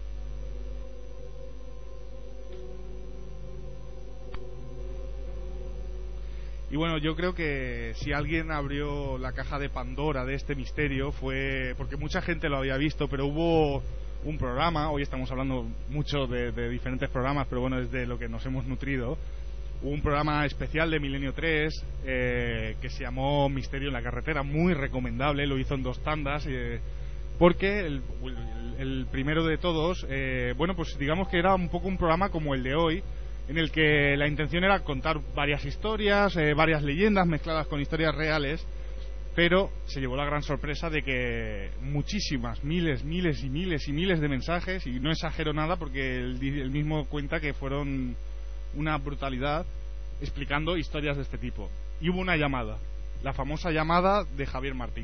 Y bueno, yo creo que si alguien abrió la caja de Pandora de este misterio fue porque mucha gente lo había visto, pero hubo un programa, hoy estamos hablando mucho de diferentes programas, pero bueno, es de lo que nos hemos nutrido. Hubo un programa especial de Milenio 3 que se llamó Misterio en la Carretera, muy recomendable, lo hizo en 2 tandas, porque el primero de todos, bueno, pues digamos que era un poco un programa como el de hoy, en el que la intención era contar varias historias, varias leyendas mezcladas con historias reales, pero se llevó la gran sorpresa de que muchísimas, miles de mensajes, y no exagero nada porque él mismo cuenta que fueron una brutalidad explicando historias de este tipo. Y hubo una llamada, la famosa llamada de Javier Martín.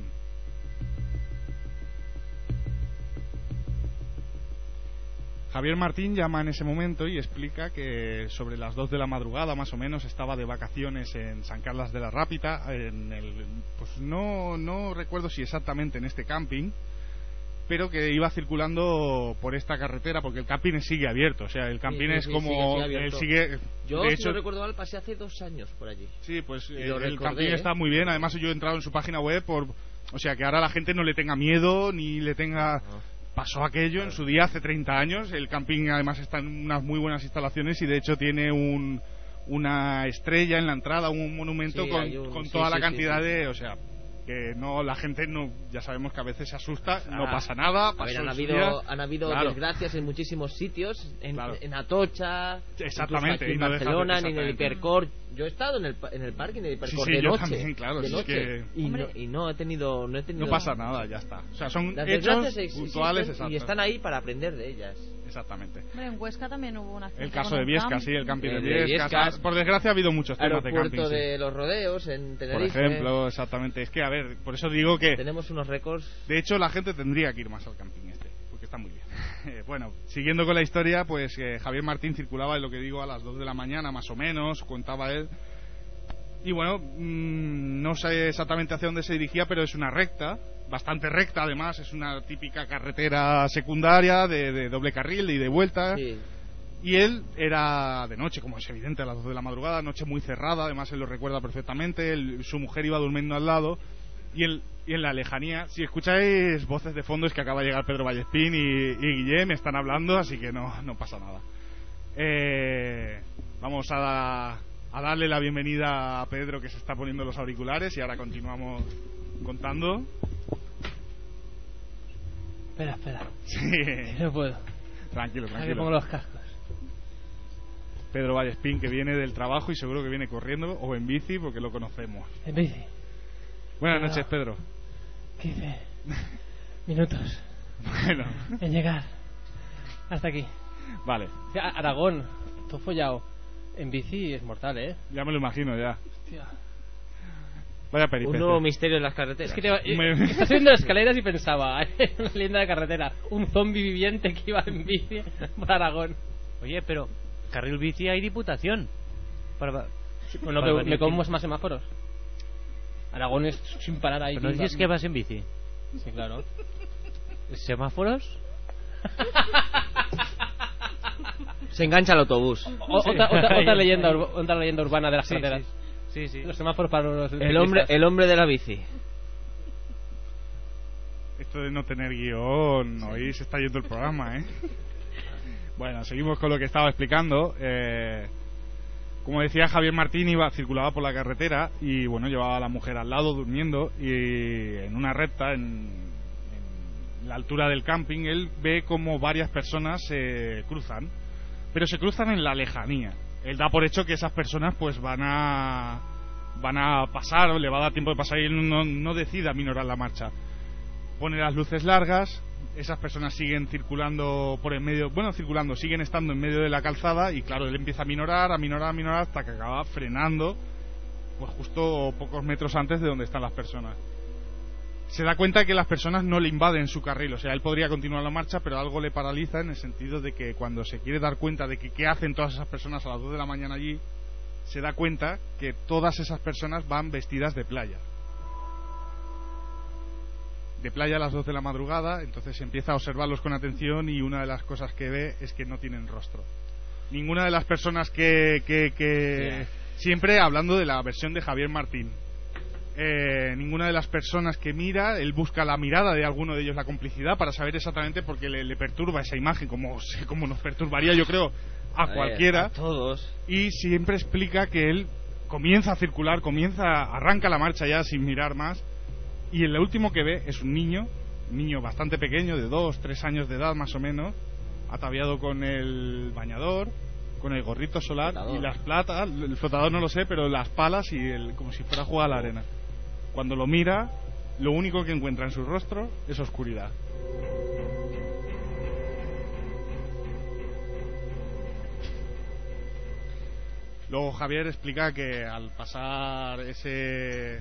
Javier Martín llama en ese momento y explica que sobre las 2 de la madrugada más o menos estaba de vacaciones en San Carlos de la Rápita, pues no recuerdo si exactamente en este camping, pero que iba circulando por esta carretera, porque el camping sigue abierto, o sea, el camping es como sigue. Yo, de si hecho, no recuerdo mal, pasé hace 2 años por allí. Sí, pues el camping está muy bien. Además, yo he entrado en su página web o sea, que ahora la gente no le tenga miedo ni le tenga. Pasó aquello en su día hace 30 años. El camping además está en unas muy buenas instalaciones, y de hecho tiene un una estrella en la entrada, un monumento Sí, con toda la cantidad de... O sea, que no, la gente no, ya sabemos que a veces se asusta, no pasa nada. A ver, han habido claro, desgracias en muchísimos sitios, claro, en Atocha, exactamente, aquí en Barcelona, ni en el Hipercor. Yo he estado en el parque, en el Hipercor de noche. También, claro, de noche, que... y no he tenido... No pasa nada, ya está. O sea, son las hechos puntuales, y están ahí para aprender de ellas. Exactamente. Hombre, en Huesca también hubo una... El caso de Viescas, sí, el camping de Viescas. Por desgracia ha habido muchos temas de camping. Aeropuerto de los Rodeos en Tenerife. Por ejemplo, exactamente. Es que, a ver, por eso digo que... Tenemos unos récords. De hecho, la gente tendría que ir más al camping porque está muy bien. Bueno, siguiendo con la historia, pues Javier Martín circulaba, en lo que digo, a las 2 de la mañana, más o menos, contaba él. Y bueno, no sé exactamente hacia dónde se dirigía, pero es una recta, bastante recta además, es una típica carretera secundaria de doble carril, de ida y vuelta. Sí. Y él era de noche, como es evidente, a las 2 de la madrugada, noche muy cerrada, además él lo recuerda perfectamente, su mujer iba durmiendo al lado, y en la lejanía, si escucháis voces de fondo, es que acaba de llegar Pedro Vallespín y Guillem, están hablando, así que no pasa nada. Vamos a darle la bienvenida a Pedro, que se está poniendo los auriculares, y ahora continuamos contando. Espera. Sí. No puedo. Tranquilo. Aquí pongo los cascos. Pedro Vallespín, que viene del trabajo y seguro que viene corriendo o en bici, porque lo conocemos. En bici. Buenas noches, Pedro. 15 minutos. Bueno. En llegar hasta aquí. Vale. Aragón, todo follado. En bici es mortal, ¿eh? Ya me lo imagino, ya. Hostia. Vaya peripecia. Un nuevo misterio en las carreteras. Es que está subiendo escaleras y pensaba, una leyenda de carretera, un zombie viviente que iba en bici por Aragón. Oye, pero carril bici hay diputación. Bueno, pero me como más semáforos. Aragón es sin parar ahí. ¿Pero no dices que vas en bici? Sí, claro. ¿Semáforos? Se engancha al autobús. Otra leyenda urbana de las carreteras. Sí. Los semáforos para los el hombre de la bici. Esto de no tener guión, hoy se está yendo el programa, ¿eh? Bueno, seguimos con lo que estaba explicando. Como decía, Javier Martín circulaba por la carretera y bueno, llevaba a la mujer al lado durmiendo, y en una recta en la altura del camping él ve como varias personas se cruzan, pero se cruzan en la lejanía. Él da por hecho que esas personas pues van a pasar, o le va a dar tiempo de pasar, y él no decide aminorar la marcha. Pone las luces largas, esas personas siguen circulando por en medio, siguen estando en medio de la calzada, y claro, él empieza a minorar hasta que acaba frenando pues justo pocos metros antes de donde están las personas. Se da cuenta que las personas no le invaden su carril, o sea, él podría continuar la marcha, pero algo le paraliza, en el sentido de que cuando se quiere dar cuenta de que qué hacen todas esas personas a las 2 de la mañana allí, se da cuenta que todas esas personas van vestidas de playa. De playa a las 2 de la madrugada, entonces empieza a observarlos con atención, y una de las cosas que ve es que no tienen rostro. Ninguna de las personas siempre hablando de la versión de Javier Martín, ninguna de las personas que mira, él busca la mirada de alguno de ellos, la complicidad, para saber exactamente por qué le perturba esa imagen, como nos perturbaría, yo creo, a cualquiera. A todos. Y siempre explica que él comienza a circular, arranca la marcha ya sin mirar más, y el último que ve es un niño bastante pequeño, de 2-3 años de edad más o menos, ataviado con el bañador, con el gorrito solar y las platas, el flotador no lo sé, pero las palas, y como si fuera a jugar a la arena. Cuando lo mira, lo único que encuentra en su rostro es oscuridad. Luego Javier explica que al pasar ese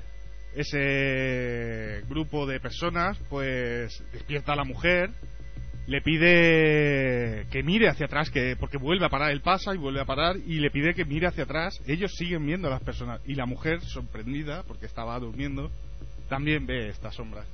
grupo de personas, pues despierta a la mujer, le pide que mire hacia atrás, porque vuelve a parar, él pasa y vuelve a parar, y le pide que mire hacia atrás. Ellos siguen viendo a las personas, y la mujer, sorprendida porque estaba durmiendo, también ve estas sombras.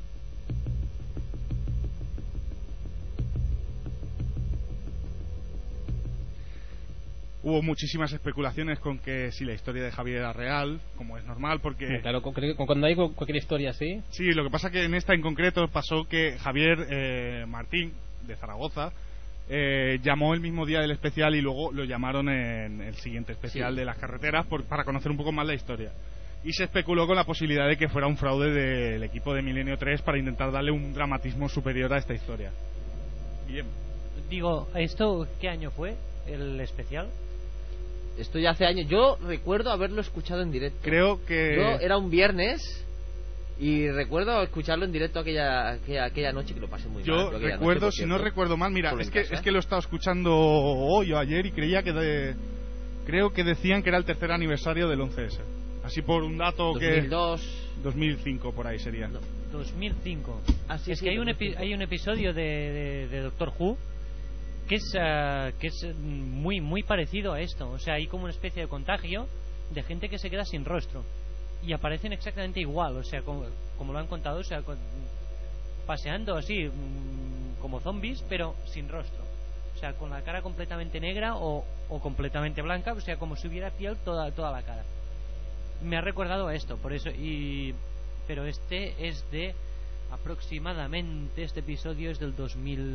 Hubo muchísimas especulaciones con que si la historia de Javier era real, como es normal, porque... Claro, cuando hay cualquier historia así... Sí, lo que pasa que en esta en concreto pasó que Javier Martín, de Zaragoza, llamó el mismo día del especial y luego lo llamaron en el siguiente especial Sí. de las carreteras para conocer un poco más la historia. Y se especuló con la posibilidad de que fuera un fraude del equipo de Milenio 3 para intentar darle un dramatismo superior a esta historia. Bien. Digo, ¿esto qué año fue? ¿El especial? Esto ya hace años. Yo recuerdo haberlo escuchado en directo. Creo que... Era un viernes y recuerdo escucharlo en directo aquella noche, que lo pasé muy mal. Yo aquella recuerdo, noche, por si no cierto, recuerdo mal, mira, solo es en que casa. lo he estado escuchando hoy o ayer y creía que creo que decían que era el tercer aniversario del 11S. Así por un dato 2002... 2005 por ahí sería. 2005. Sí, Es sí, que hay un 2005. hay un episodio de Doctor Who que es muy parecido a esto. O sea, hay como una especie de contagio de gente que se queda sin rostro y aparecen exactamente igual. O sea, como lo han contado, o sea, paseando así como zombies, pero sin rostro. O sea, con la cara completamente negra o completamente blanca. O sea, como si hubiera piel toda la cara. Me ha recordado a esto, por eso. Pero este es de aproximadamente, este episodio es del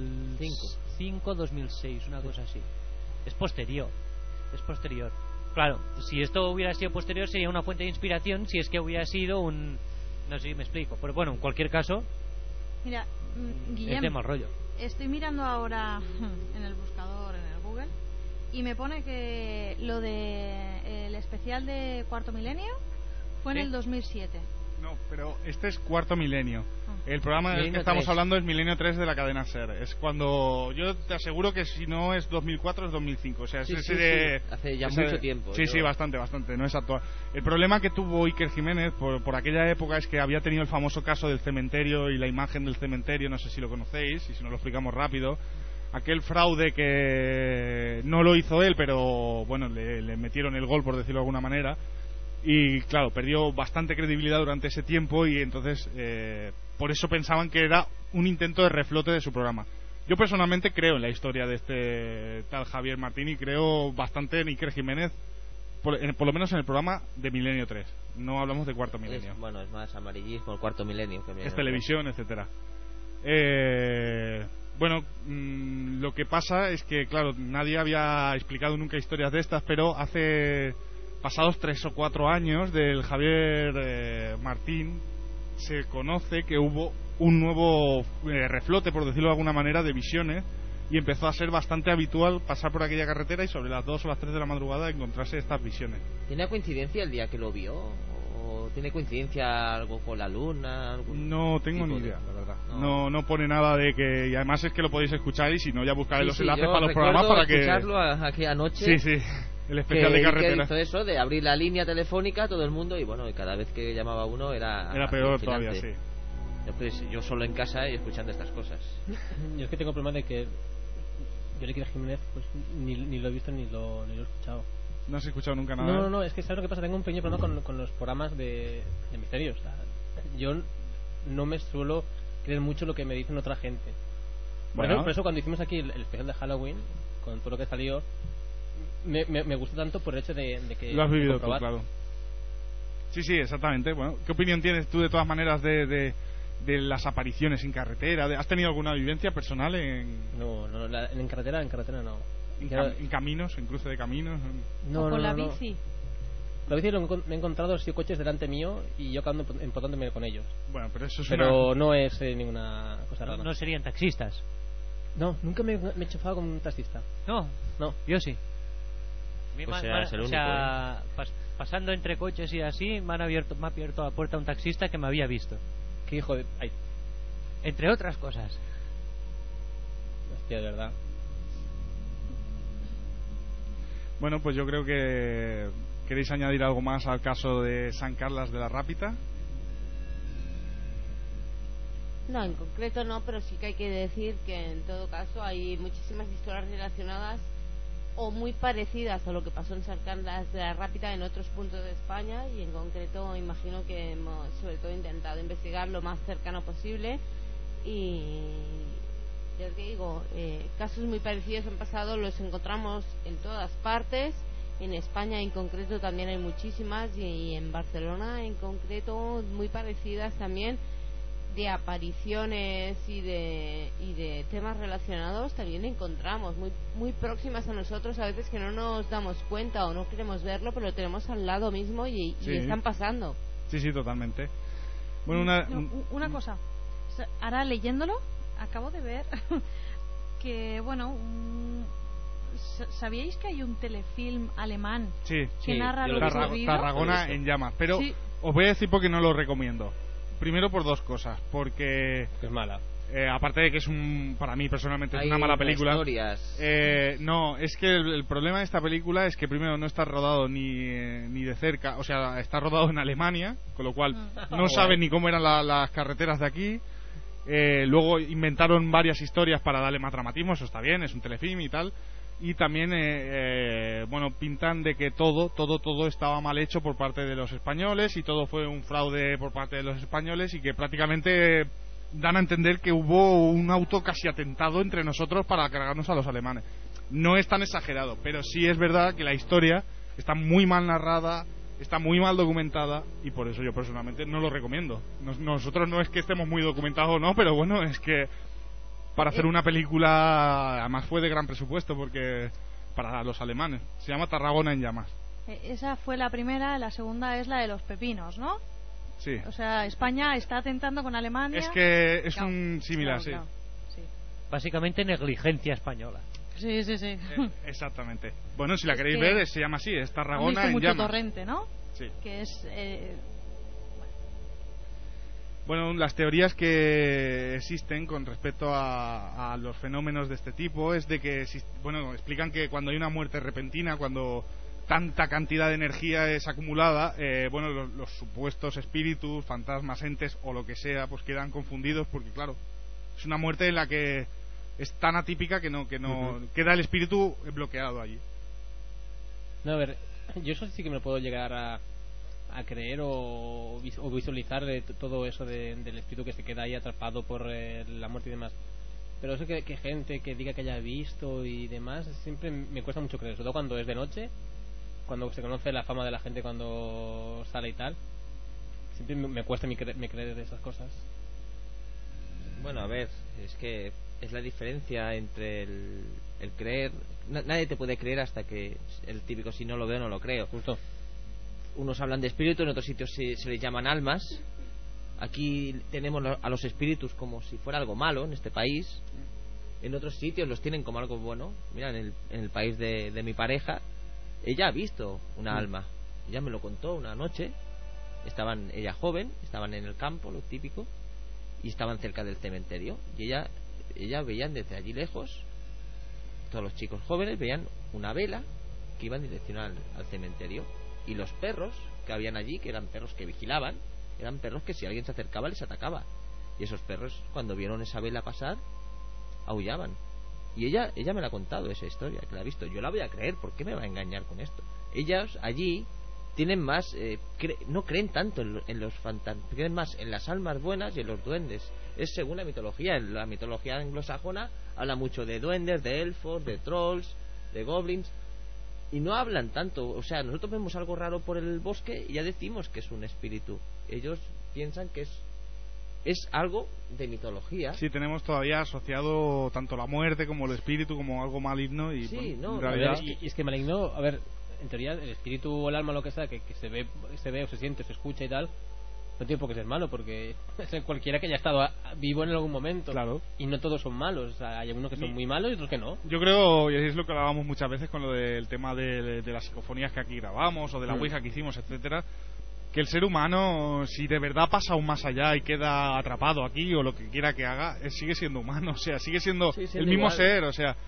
2005-2006, una cosa así. Es posterior. Claro, si esto hubiera sido posterior sería una fuente de inspiración, si es que hubiera sido un... No sé si me explico, pero bueno, en cualquier caso Mira, es Guillem, de mal rollo. estoy mirando ahora en el buscador, en el Google, y me pone que lo de el especial de Cuarto Milenio fue en ¿Sí? el 2007. No, pero este es Cuarto Milenio. Ah. El programa del que Milenio estamos 3. hablando es Milenio 3 de la cadena SER. Es cuando... Yo te aseguro que si no es 2004 es 2005. O sea, es Sí, ese sí, de... sí. Hace ya ese mucho de- tiempo. Sí, sí, bastante. No es actual. El problema que tuvo Iker Jiménez por aquella época es que había tenido el famoso caso del cementerio y la imagen del cementerio. No sé si lo conocéis y si no lo explicamos rápido. Aquel fraude que no lo hizo él, pero bueno, le metieron el gol, por decirlo de alguna manera. Y claro, perdió bastante credibilidad durante ese tiempo y entonces por eso pensaban que era un intento de reflote de su programa. Yo personalmente creo en la historia de este tal Javier Martín y creo bastante en Iker Jiménez, por lo menos en el programa de Milenio 3. No hablamos de Cuarto Milenio. Es más amarillismo, el Cuarto Milenio. Que Es televisión, etcétera. Bueno, lo que pasa es que, claro, nadie había explicado nunca historias de estas, pero hace pasados 3 o 4 años del Javier Martín se conoce que hubo un nuevo reflote, por decirlo de alguna manera, de visiones y empezó a ser bastante habitual pasar por aquella carretera y sobre las 2 o las 3 de la madrugada encontrarse estas visiones. ¿Tiene coincidencia el día que lo vio? ¿O tiene coincidencia algo con la luna? No tengo ni idea, la verdad. No pone nada de que... Y además es que lo podéis escuchar y si no ya buscaré los enlaces para los programas para que... escucharlo aquella noche. Sí, el especial de carretera. Que hizo eso, de abrir la línea telefónica todo el mundo y bueno, y cada vez que llamaba uno era peor alucinante. todavía, sí. Yo solo en casa y escuchando estas cosas. Yo es que tengo el problema de que yo le quiero a Jiménez, pues ni lo he visto ni lo he escuchado. ¿No has escuchado nunca nada? No, es que ¿sabes lo que pasa? Tengo un pequeño problema con los programas de misterios. O sea, yo no me suelo creer mucho lo que me dicen otra gente. Bueno. Por eso cuando hicimos aquí el especial de Halloween, con todo lo que salió, me gustó tanto por el hecho de que... Lo has vivido tú, comprobar. claro. Sí, exactamente. Bueno, ¿qué opinión tienes tú de todas maneras de las apariciones en carretera? ¿Has tenido alguna vivencia personal No, en carretera no. En caminos, en cruce de caminos? ¿O con la bici? La bici me he encontrado así coches delante mío y yo acabando empotándome con ellos. Bueno, pero eso es no es ninguna cosa rara. No serían taxistas. No, nunca me he chafado con un taxista. No, yo sí. Pues serás el único, pasando entre coches y así me ha abierto la puerta un taxista que me había visto. ¿Qué hijo de...? Ay. Entre otras cosas. Hostia, de verdad. Bueno, pues yo creo que... ¿Queréis añadir algo más al caso de San Carlas de la Rápita? No, en concreto no, pero sí que hay que decir que en todo caso hay muchísimas historias relacionadas o muy parecidas a lo que pasó en San Carlas de la Rápita en otros puntos de España, y en concreto imagino que hemos sobre todo intentado investigar lo más cercano posible, y ya os digo, casos muy parecidos han pasado, los encontramos en todas partes. En España en concreto también hay muchísimas, y en Barcelona en concreto muy parecidas también. de apariciones y de temas relacionados también encontramos muy próximas a nosotros, a veces que no nos damos cuenta o no queremos verlo, pero lo tenemos al lado mismo y están pasando. Sí, totalmente. Bueno, una cosa, ahora leyéndolo acabo de ver que, bueno, ¿sabíais que hay un telefilm alemán que narra lo que hemos vivido? Tarragona en llamas, pero os voy a decir por qué no lo recomiendo. Primero por dos cosas, porque es mala. Aparte de que es para mí personalmente es una mala película. No, es que el problema de esta película es que primero no está rodado ni de cerca, o sea, está rodado en Alemania, con lo cual no saben ni cómo eran las carreteras de aquí. Luego inventaron varias historias para darle más dramatismo, eso está bien, es un telefilm y tal. Y también bueno, pintan de que todo estaba mal hecho por parte de los españoles y todo fue un fraude por parte de los españoles, y que prácticamente dan a entender que hubo un auto casi atentado entre nosotros para cargarnos a los alemanes. No es tan exagerado, pero sí es verdad que la historia está muy mal narrada, está muy mal documentada, y por eso yo personalmente no lo recomiendo. Nosotros no es que estemos muy documentados o no, pero bueno, es que para hacer una película, además fue de gran presupuesto, porque para los alemanes se llama Tarragona en llamas. Esa fue la primera, la segunda es la de los pepinos, ¿no? Sí. O sea, España está atentando con Alemania. Es que es un similar, sí. Básicamente negligencia española. Sí. Exactamente. Bueno, si la queréis ver, se llama así, es Tarragona en llamas. Torrente, ¿no? Sí. Que es bueno, las teorías que existen con respecto a los fenómenos de este tipo es de que, bueno, explican que cuando hay una muerte repentina, cuando tanta cantidad de energía es acumulada, bueno, los supuestos espíritus, fantasmas, entes o lo que sea, pues quedan confundidos, porque claro, es una muerte en la que es tan atípica que no queda el espíritu bloqueado allí. No, a ver, yo eso sí que me lo puedo llegar a creer o visualizar de todo eso del espíritu que se queda ahí atrapado por la muerte y demás. Pero eso que gente que diga que haya visto y demás, siempre me cuesta mucho creer, sobre todo cuando es de noche, cuando se conoce la fama de la gente cuando sale y tal. Siempre me cuesta creer de esas cosas. Bueno, a ver, es que es la diferencia entre el creer. Nadie te puede creer hasta que el típico si no lo veo no lo creo. Justo. Unos hablan de espíritu, en otros sitios se les llaman almas. Aquí tenemos a los espíritus como si fuera algo malo en este país. En otros sitios los tienen como algo bueno. Mira, en el país de mi pareja, ella ha visto una alma. Ella me lo contó una noche. Ella joven, estaban en el campo, lo típico, y estaban cerca del cementerio. Y ella veían desde allí lejos, todos los chicos jóvenes veían una vela que iba en dirección al cementerio. Y los perros que habían allí, que eran perros que vigilaban, eran perros que si alguien se acercaba les atacaba. Y esos perros, cuando vieron esa vela pasar, aullaban. Y ella me la ha contado, esa historia, que la ha visto. Yo la voy a creer, ¿por qué me va a engañar con esto? Ellas allí tienen más, no creen tanto en los fantasmas, creen más en las almas buenas y en los duendes. Es según la mitología. En la mitología anglosajona habla mucho de duendes, de elfos, de trolls, de goblins. Y no hablan tanto, o sea, nosotros vemos algo raro por el bosque y ya decimos que es un espíritu. Ellos piensan que es algo de mitología. Sí, tenemos todavía asociado tanto la muerte como el espíritu como algo maligno y sí, bueno, no, en realidad... y es que maligno, a ver, en teoría el espíritu o el alma, lo que sea, que se ve o se siente, se escucha y tal, no tiene por qué ser malo, porque es cualquiera que haya estado vivo en algún momento. Claro. Y no todos son malos, o sea, hay algunos que son muy malos y otros que no. Yo creo, y es lo que hablábamos muchas veces con lo del tema de las psicofonías que aquí grabamos o de la ouija que hicimos, etcétera, que el ser humano, si de verdad pasa aún más allá y queda atrapado aquí o lo que quiera que haga, sigue siendo humano, o sea, sigue siendo el mismo ser, o sea,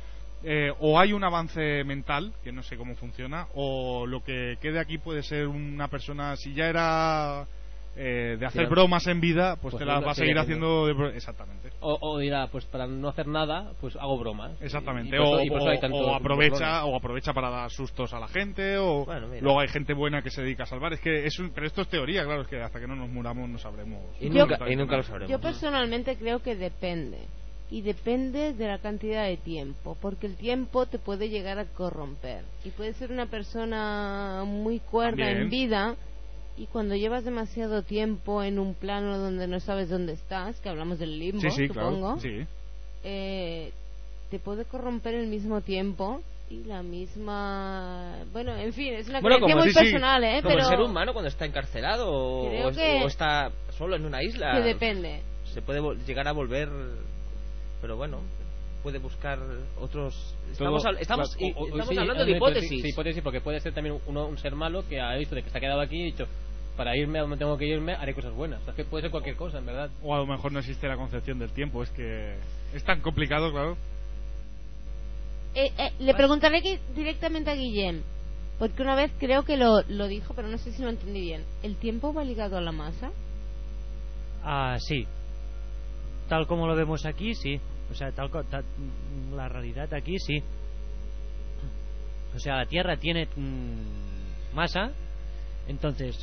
o hay un avance mental, que no sé cómo funciona, o lo que quede aquí puede ser una persona, si ya era... de hacer bromas en vida, pues te las va a seguir haciendo exactamente. O dirá, pues para no hacer nada, pues hago bromas. Exactamente. Y o aprovecha para dar sustos a la gente, o luego hay gente buena que se dedica a salvar. Es que pero esto es teoría, claro, es que hasta que no nos muramos no sabremos. Y nunca lo sabremos. Yo personalmente creo que depende. Y depende de la cantidad de tiempo, porque el tiempo te puede llegar a corromper. Y puede ser una persona muy cuerda en vida Y cuando llevas demasiado tiempo en un plano donde no sabes dónde estás, que hablamos del limbo, supongo, claro, sí. Te puede corromper el mismo tiempo y la misma... Bueno, en fin, es una creencia muy personal, como pero... el ser humano cuando está encarcelado o está solo en una isla. Que depende. Se puede llegar a volver... Pero bueno, puede buscar otros... Estamos hablando de hipótesis. Sí, hipótesis, porque puede ser también un ser malo que ha visto de que se ha quedado aquí y ha dicho... Para irme a donde tengo que irme, haré cosas buenas. O sea, que puede ser cualquier cosa, en verdad. O a lo mejor no existe la concepción del tiempo. Es que es tan complicado, claro. Le preguntaré directamente a Guillem, porque una vez creo que lo dijo, pero no sé si lo entendí bien. ¿El tiempo va ligado a la masa? Sí. Tal como lo vemos aquí, sí. O sea, la realidad aquí, sí. O sea, la Tierra tiene masa. Entonces,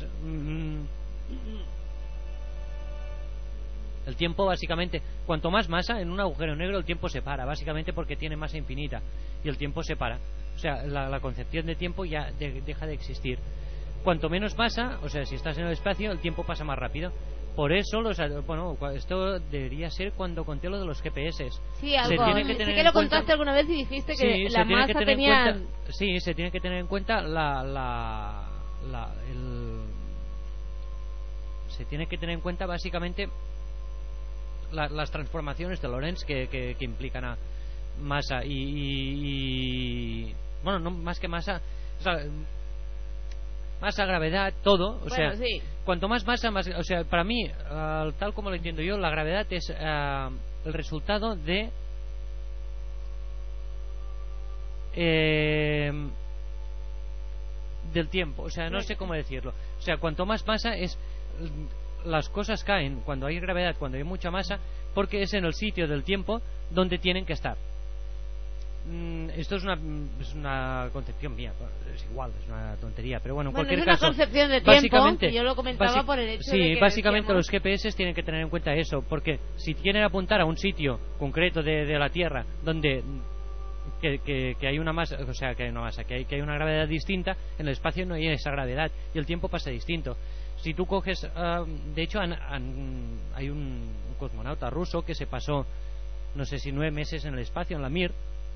el tiempo básicamente, cuanto más masa en un agujero negro, el tiempo se para, básicamente porque tiene masa infinita y el tiempo se para. O sea, la concepción de tiempo ya deja de existir. Cuanto menos masa, o sea, si estás en el espacio, el tiempo pasa más rápido. Por eso, esto debería ser cuando conté lo de los GPS. Sí, algo. Sí que lo contaste alguna vez y dijiste que la masa tenía... Sí, se tiene que tener en cuenta se tiene que tener en cuenta básicamente las transformaciones de Lorentz que implican a masa y bueno, no más que masa, o sea, masa, gravedad, todo, o sea, sí. Cuanto más masa, más, o sea, para mí, tal como lo entiendo yo, la gravedad es el resultado de del tiempo, o sea, no sé cómo decirlo, o sea, cuanto más masa es, las cosas caen cuando hay gravedad, cuando hay mucha masa, porque es en el sitio del tiempo donde tienen que estar. Esto es una concepción mía, es igual, es una tontería, pero bueno, en cualquier caso, es una concepción de tiempo, que yo lo comentaba por el hecho de que básicamente los GPS tienen que tener en cuenta eso, porque si quieren apuntar a un sitio concreto de la Tierra donde que hay una masa, o sea, que hay una masa, que hay una gravedad distinta, en el espacio no hay esa gravedad y el tiempo pasa distinto. Si tú coges, de hecho hay un cosmonauta ruso que se pasó, no sé si 9 meses en el espacio, en la Mir,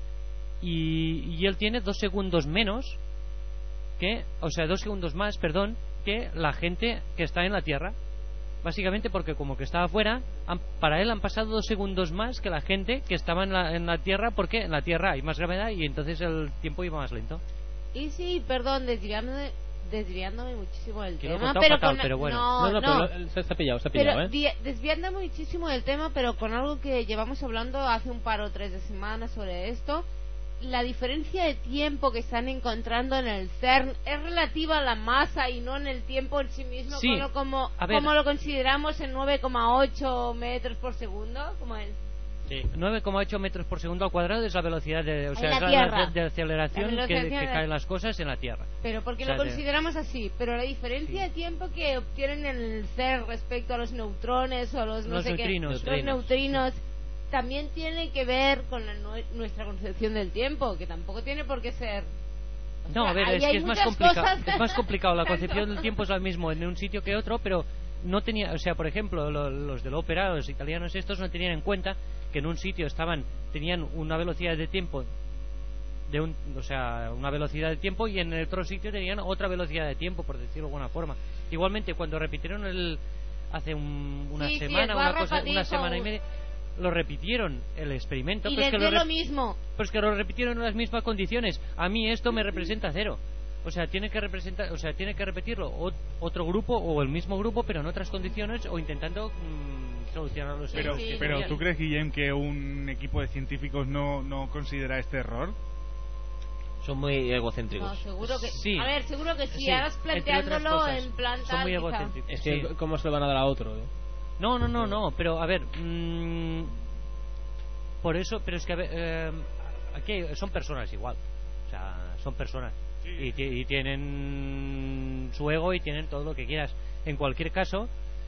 y él tiene 2 segundos menos que, o sea, 2 segundos más, perdón, que la gente que está en la Tierra. Básicamente porque como que estaba afuera, para él han pasado 2 segundos más que la gente que estaba en la Tierra, porque en la Tierra hay más gravedad y entonces el tiempo iba más lento. Y sí, perdón, desviándome muchísimo del tema, pero bueno. No, se está pillado, desviándome muchísimo del tema, pero con algo que llevamos hablando hace un par o 3 de semanas sobre esto. La diferencia de tiempo que están encontrando en el CERN es relativa a la masa y no en el tiempo en sí mismo, sí, como lo consideramos en 9,8 metros por segundo, como el... Sí, 9,8 metros por segundo al cuadrado es la velocidad de aceleración que caen las cosas en la Tierra. Pero porque lo consideramos así, pero la diferencia de tiempo que obtienen en el CERN respecto a los neutrones o los neutrinos también tiene que ver con nuestra concepción del tiempo, que tampoco tiene por qué ser... No, a ver, es que es más complicado. Es más complicado. La concepción del tiempo es la misma en un sitio que otro, pero no tenía... O sea, por ejemplo, los del ópera, los italianos estos, no tenían en cuenta que en un sitio tenían una velocidad de tiempo una velocidad de tiempo, y en el otro sitio tenían otra velocidad de tiempo, por decirlo de alguna forma. Igualmente, cuando repitieron hace una semana y media, lo repitieron el experimento, y les dio lo mismo. Pues que lo repitieron en las mismas condiciones. A mí esto me representa 0. O sea, tiene que repetirlo otro grupo o el mismo grupo, pero en otras condiciones, o intentando solucionarlo. Pero ¿tú crees, Guillem, que un equipo de científicos no considera este error? Son muy egocéntricos. No, seguro que sí. A ver, seguro que sí. Ahora planteándolo en plan tal, son muy egocéntricos. Es que ¿cómo se lo van a dar a otro? No, pero a ver, por eso, pero es que a ver, aquí son personas igual, o sea, son personas, sí. y tienen su ego y tienen todo lo que quieras. En cualquier caso,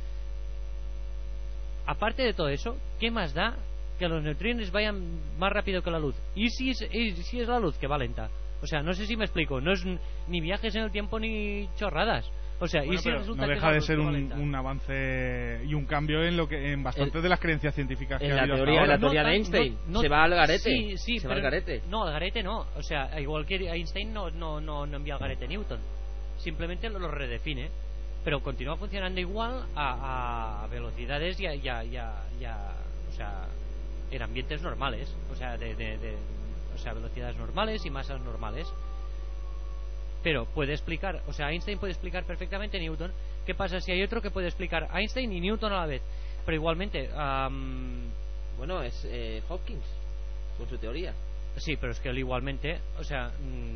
aparte de todo eso, ¿qué más da que los neutrinos vayan más rápido que la luz? ¿Y si es la luz que va lenta? O sea, no sé si me explico, no es ni viajes en el tiempo ni chorradas. O sea, bueno, y si resulta no que deja de ser equivalente. un avance y un cambio en bastantes de las creencias científicas que En ha la habido teoría, hasta la ahora. teoría de Einstein se va al garete. Sí, se va al garete. No, al garete no. O sea, igual que Einstein no envía al garete Newton. Simplemente lo redefine. Pero continúa funcionando igual a velocidades o sea, en ambientes normales. O sea, o sea, velocidades normales y masas normales. Pero puede explicar, o sea, Einstein puede explicar perfectamente Newton. ¿Qué pasa si hay otro que puede explicar Einstein y Newton a la vez? Pero igualmente, bueno, es Hawkins con su teoría. Sí, pero es que él igualmente, o sea,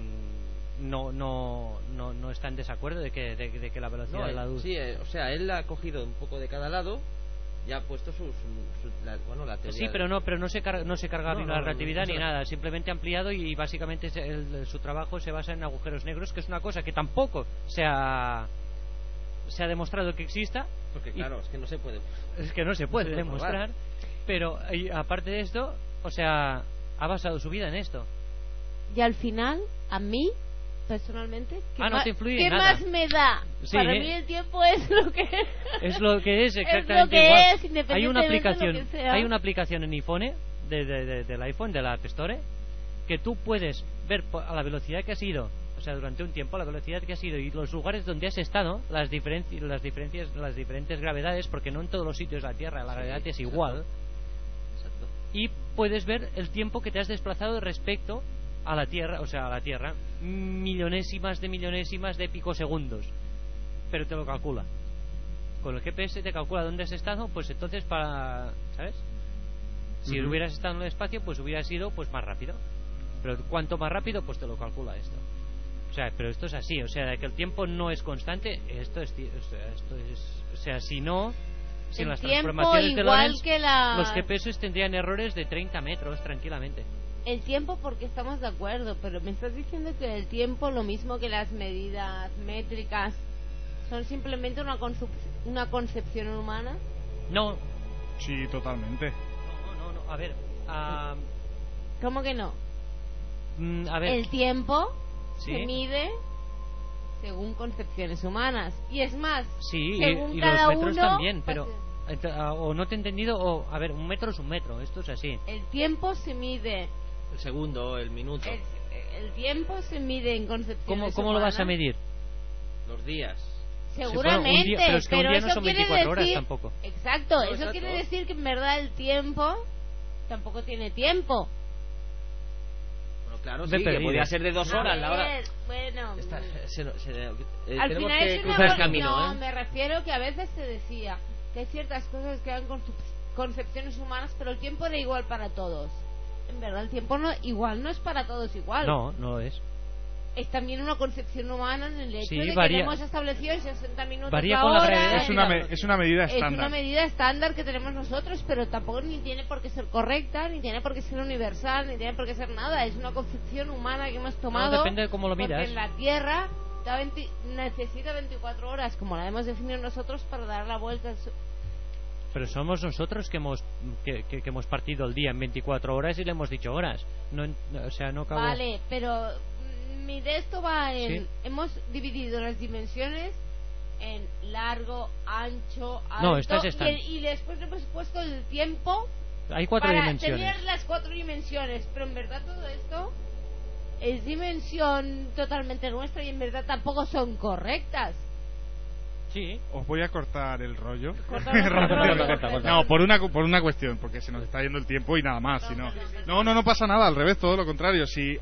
no está en desacuerdo de que la velocidad de la luz. Sí, o sea, él ha cogido un poco de cada lado y ha puesto la teoría. Sí, pero no se carga ni la relatividad ni nada, simplemente ampliado, y básicamente su trabajo se basa en agujeros negros, que es una cosa que tampoco se ha demostrado que exista. Porque claro, es que no se puede. Es que no se puede demostrar. Pero aparte de esto, o sea, ha basado su vida en esto. Y al final, a mí, personalmente, no te influye ¿qué nada. más me da? Sí, Para mí el tiempo es lo que es lo que es exactamente es lo que igual. es, independientemente Hay una aplicación, de lo que sea. hay una aplicación en iPhone del iPhone, de la App Store, que tú puedes ver a la velocidad que has ido, o sea, durante un tiempo, la velocidad que has ido y los lugares donde has estado, las diferentes gravedades, porque no en todos los sitios de la Tierra la gravedad es igual. Exacto. Y puedes ver el tiempo que te has desplazado respecto a la Tierra, o sea, a la Tierra, millonésimas de picosegundos, pero te lo calcula. Con el GPS te calcula dónde has estado, pues entonces ¿sabes? Si hubieras estado en el espacio, pues hubiera sido pues más rápido. Pero cuanto más rápido, pues te lo calcula esto. O sea, pero esto es así, o sea, que el tiempo no es constante, esto es, o sea, si en las transformaciones de Lorentz, los GPS tendrían errores de 30 metros tranquilamente. El tiempo, porque estamos de acuerdo, pero me estás diciendo que el tiempo, lo mismo que las medidas métricas, son simplemente una concepción humana. No. Sí, totalmente. No, a ver, ¿cómo que no? A ver. El tiempo ¿sí? se mide según concepciones humanas, y es más, sí, según y cada los metros uno, también, pero o no te he entendido, o a ver, un metro es un metro, esto es así. El tiempo se mide, el segundo, el minuto. El tiempo se mide en concepciones ¿Cómo lo vas a medir? Los días. Seguramente, sí, pero es que un día no son 24 horas decir, tampoco. Exacto, no, eso quiere decir que en verdad el tiempo tampoco tiene tiempo. Bueno, claro, sí, que podría ser de 2 horas la hora. Bueno, al final que es cruzar el camino. No, me refiero que a veces se decía que hay ciertas cosas que eran concepciones humanas, pero el tiempo era igual para todos. En verdad el tiempo no es para todos igual. No lo es. Es también una concepción humana en el hecho de varía, que hemos establecido en 60 minutos varía la con hora. La gravedad. Es una medida estándar. Es una medida estándar que tenemos nosotros, pero tampoco ni tiene por qué ser correcta, ni tiene por qué ser universal, ni tiene por qué ser nada. Es una concepción humana que hemos tomado. No, depende de cómo lo miras. Porque en la Tierra necesita 24 horas, como la hemos definido nosotros, para dar la vuelta. Pero somos nosotros que hemos partido el día en 24 horas y le hemos dicho horas. O sea, no acabo... Vale, pero de esto va en... ¿Sí? Hemos dividido las dimensiones en largo, ancho, alto... No, estas están. Y después hemos puesto el tiempo... Hay 4 dimensiones. Para tener las 4 dimensiones, pero en verdad todo esto es dimensión totalmente nuestra y en verdad tampoco son correctas. Sí. Os voy a cortar el rollo. Corta. No, por una cuestión, porque se nos está yendo el tiempo y nada más. No pasa nada, al revés, todo lo contrario. Si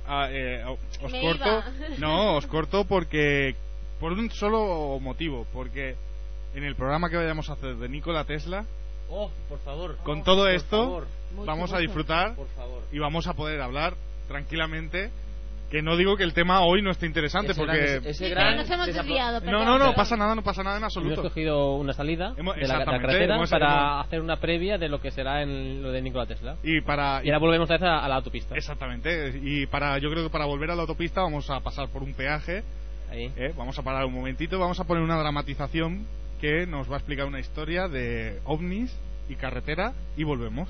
os corto porque por un solo motivo, porque en el programa que vayamos a hacer de Nikola Tesla, por favor, con todo esto favor. vamos a disfrutar por favor. Y vamos a poder hablar tranquilamente. Que no digo que el tema hoy no esté interesante, porque... Pero nos hemos desviado. No pasa nada en absoluto. Hemos cogido una salida de la carretera para hacer una previa de lo que será en lo de Nikola Tesla. Y ahora volvemos otra vez a la autopista. Exactamente. Y yo creo que para volver a la autopista vamos a pasar por un peaje. Ahí. Vamos a parar un momentito, vamos a poner una dramatización que nos va a explicar una historia de ovnis y carretera y volvemos.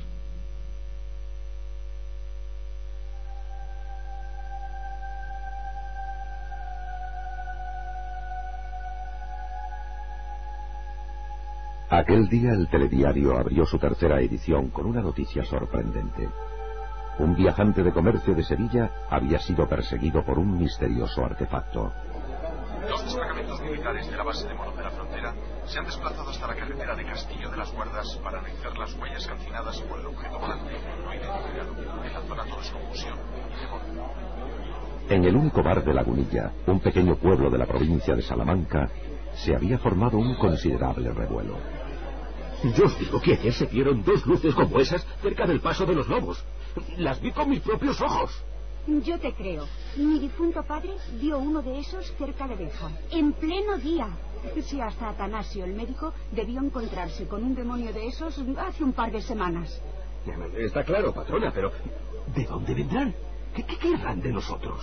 Aquel día el telediario abrió su tercera edición con una noticia sorprendente. Un viajante de comercio de Sevilla había sido perseguido por un misterioso artefacto. Los destacamentos militares de la base de Morón de la Frontera se han desplazado hasta la carretera de Castillo de las Guardas para analizar las huellas calcinadas por el objeto volante no identificado. En la zona todo es confusión y temor. En el único bar de Lagunilla, un pequeño pueblo de la provincia de Salamanca, se había formado un considerable revuelo. Yo os digo que ayer se vieron dos luces como esas cerca del paso de los lobos. Las vi con mis propios ojos. Yo te creo. Mi difunto padre vio uno de esos cerca de Beja, en pleno día. Si hasta Atanasio, el médico, debió encontrarse con un demonio de esos hace un par de semanas. Está claro, patrona, pero ¿de dónde vendrán? ¿Qué querrán de nosotros?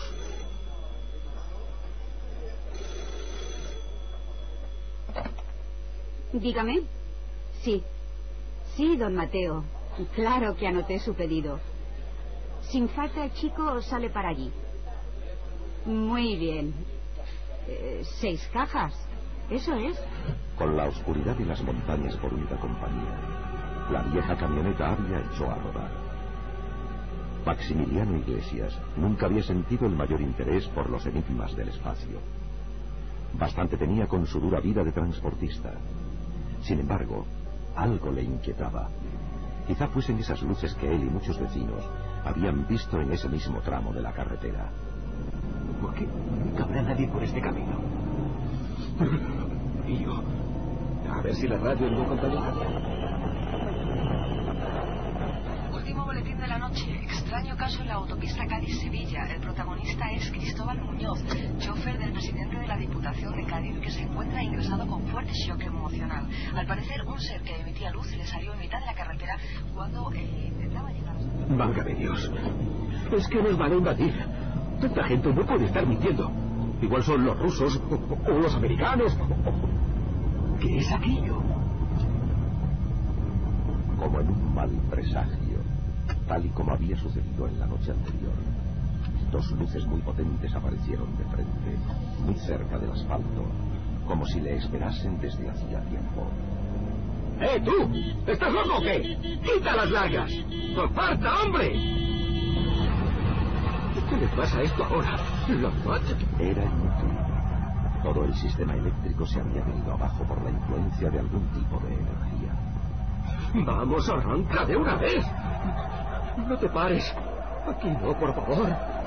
Dígame. Sí, don Mateo. Claro que anoté su pedido. Sin falta el chico sale para allí. Muy bien. 6 cajas. Eso es. Con la oscuridad de las montañas por única compañía, la vieja camioneta había echó a rodar. Maximiliano Iglesias nunca había sentido el mayor interés por los enigmas del espacio. Bastante tenía con su dura vida de transportista. Sin embargo, algo le inquietaba. Quizá fuesen esas luces que él y muchos vecinos habían visto en ese mismo tramo de la carretera. ¿Por qué nunca habrá nadie por este camino? Y yo, a ver si la radio no acompaña. Último boletín de la noche. Extraño caso en la autopista Cádiz-Sevilla. El protagonista es Cristóbal Muñoz, chofer del presidente de la Diputación de Cádiz, que se encuentra ingresado con fuerte shock emocional. Al parecer, un ser que emitía luz le salió en mitad de la carretera cuando intentaba llegar a... Válgame Dios. Es que nos van a invadir. Tanta gente no puede estar mintiendo. Igual son los rusos o los americanos. ¿Qué es aquello? Como en un mal presagio, tal y como había sucedido en la noche anterior, dos luces muy potentes aparecieron de frente, muy cerca del asfalto, como si le esperasen desde hacía tiempo. ¡Tú! ¿Estás loco o qué? ¡Quita las largas! ¡Aparta, hombre! ¿Qué le pasa a esto ahora? ¿La noche? Era inútil. Todo el sistema eléctrico se había venido abajo por la influencia de algún tipo de energía. ¡Vamos, arranca de una vez! ¡No te pares! Aquí no, por favor.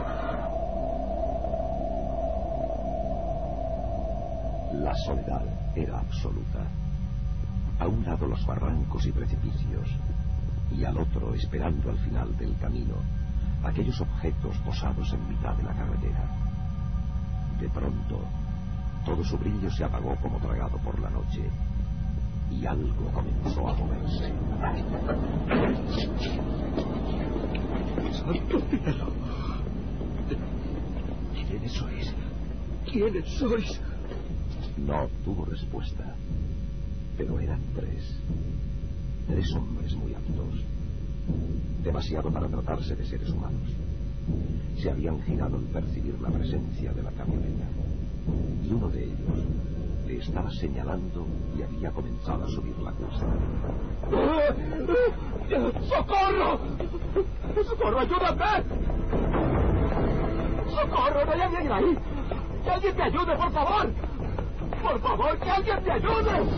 La soledad era absoluta. A un lado los barrancos y precipicios, y al otro, esperando al final del camino, aquellos objetos posados en mitad de la carretera. De pronto, todo su brillo se apagó como tragado por la noche, y algo comenzó a moverse. ¡Santo cielo! ¿Quiénes sois? ¿Quiénes sois? No obtuvo respuesta, pero eran tres hombres muy altos, demasiado para tratarse de seres humanos. Se habían girado al percibir la presencia de la camioneta, y uno de ellos le estaba señalando y había comenzado a subir la cuesta. ¡Socorro! ¡Socorro, ayúdame! ¡Socorro, no hay alguien ahí! ¡Que alguien me ayude, por favor! ¡Por favor, que alguien me ayude!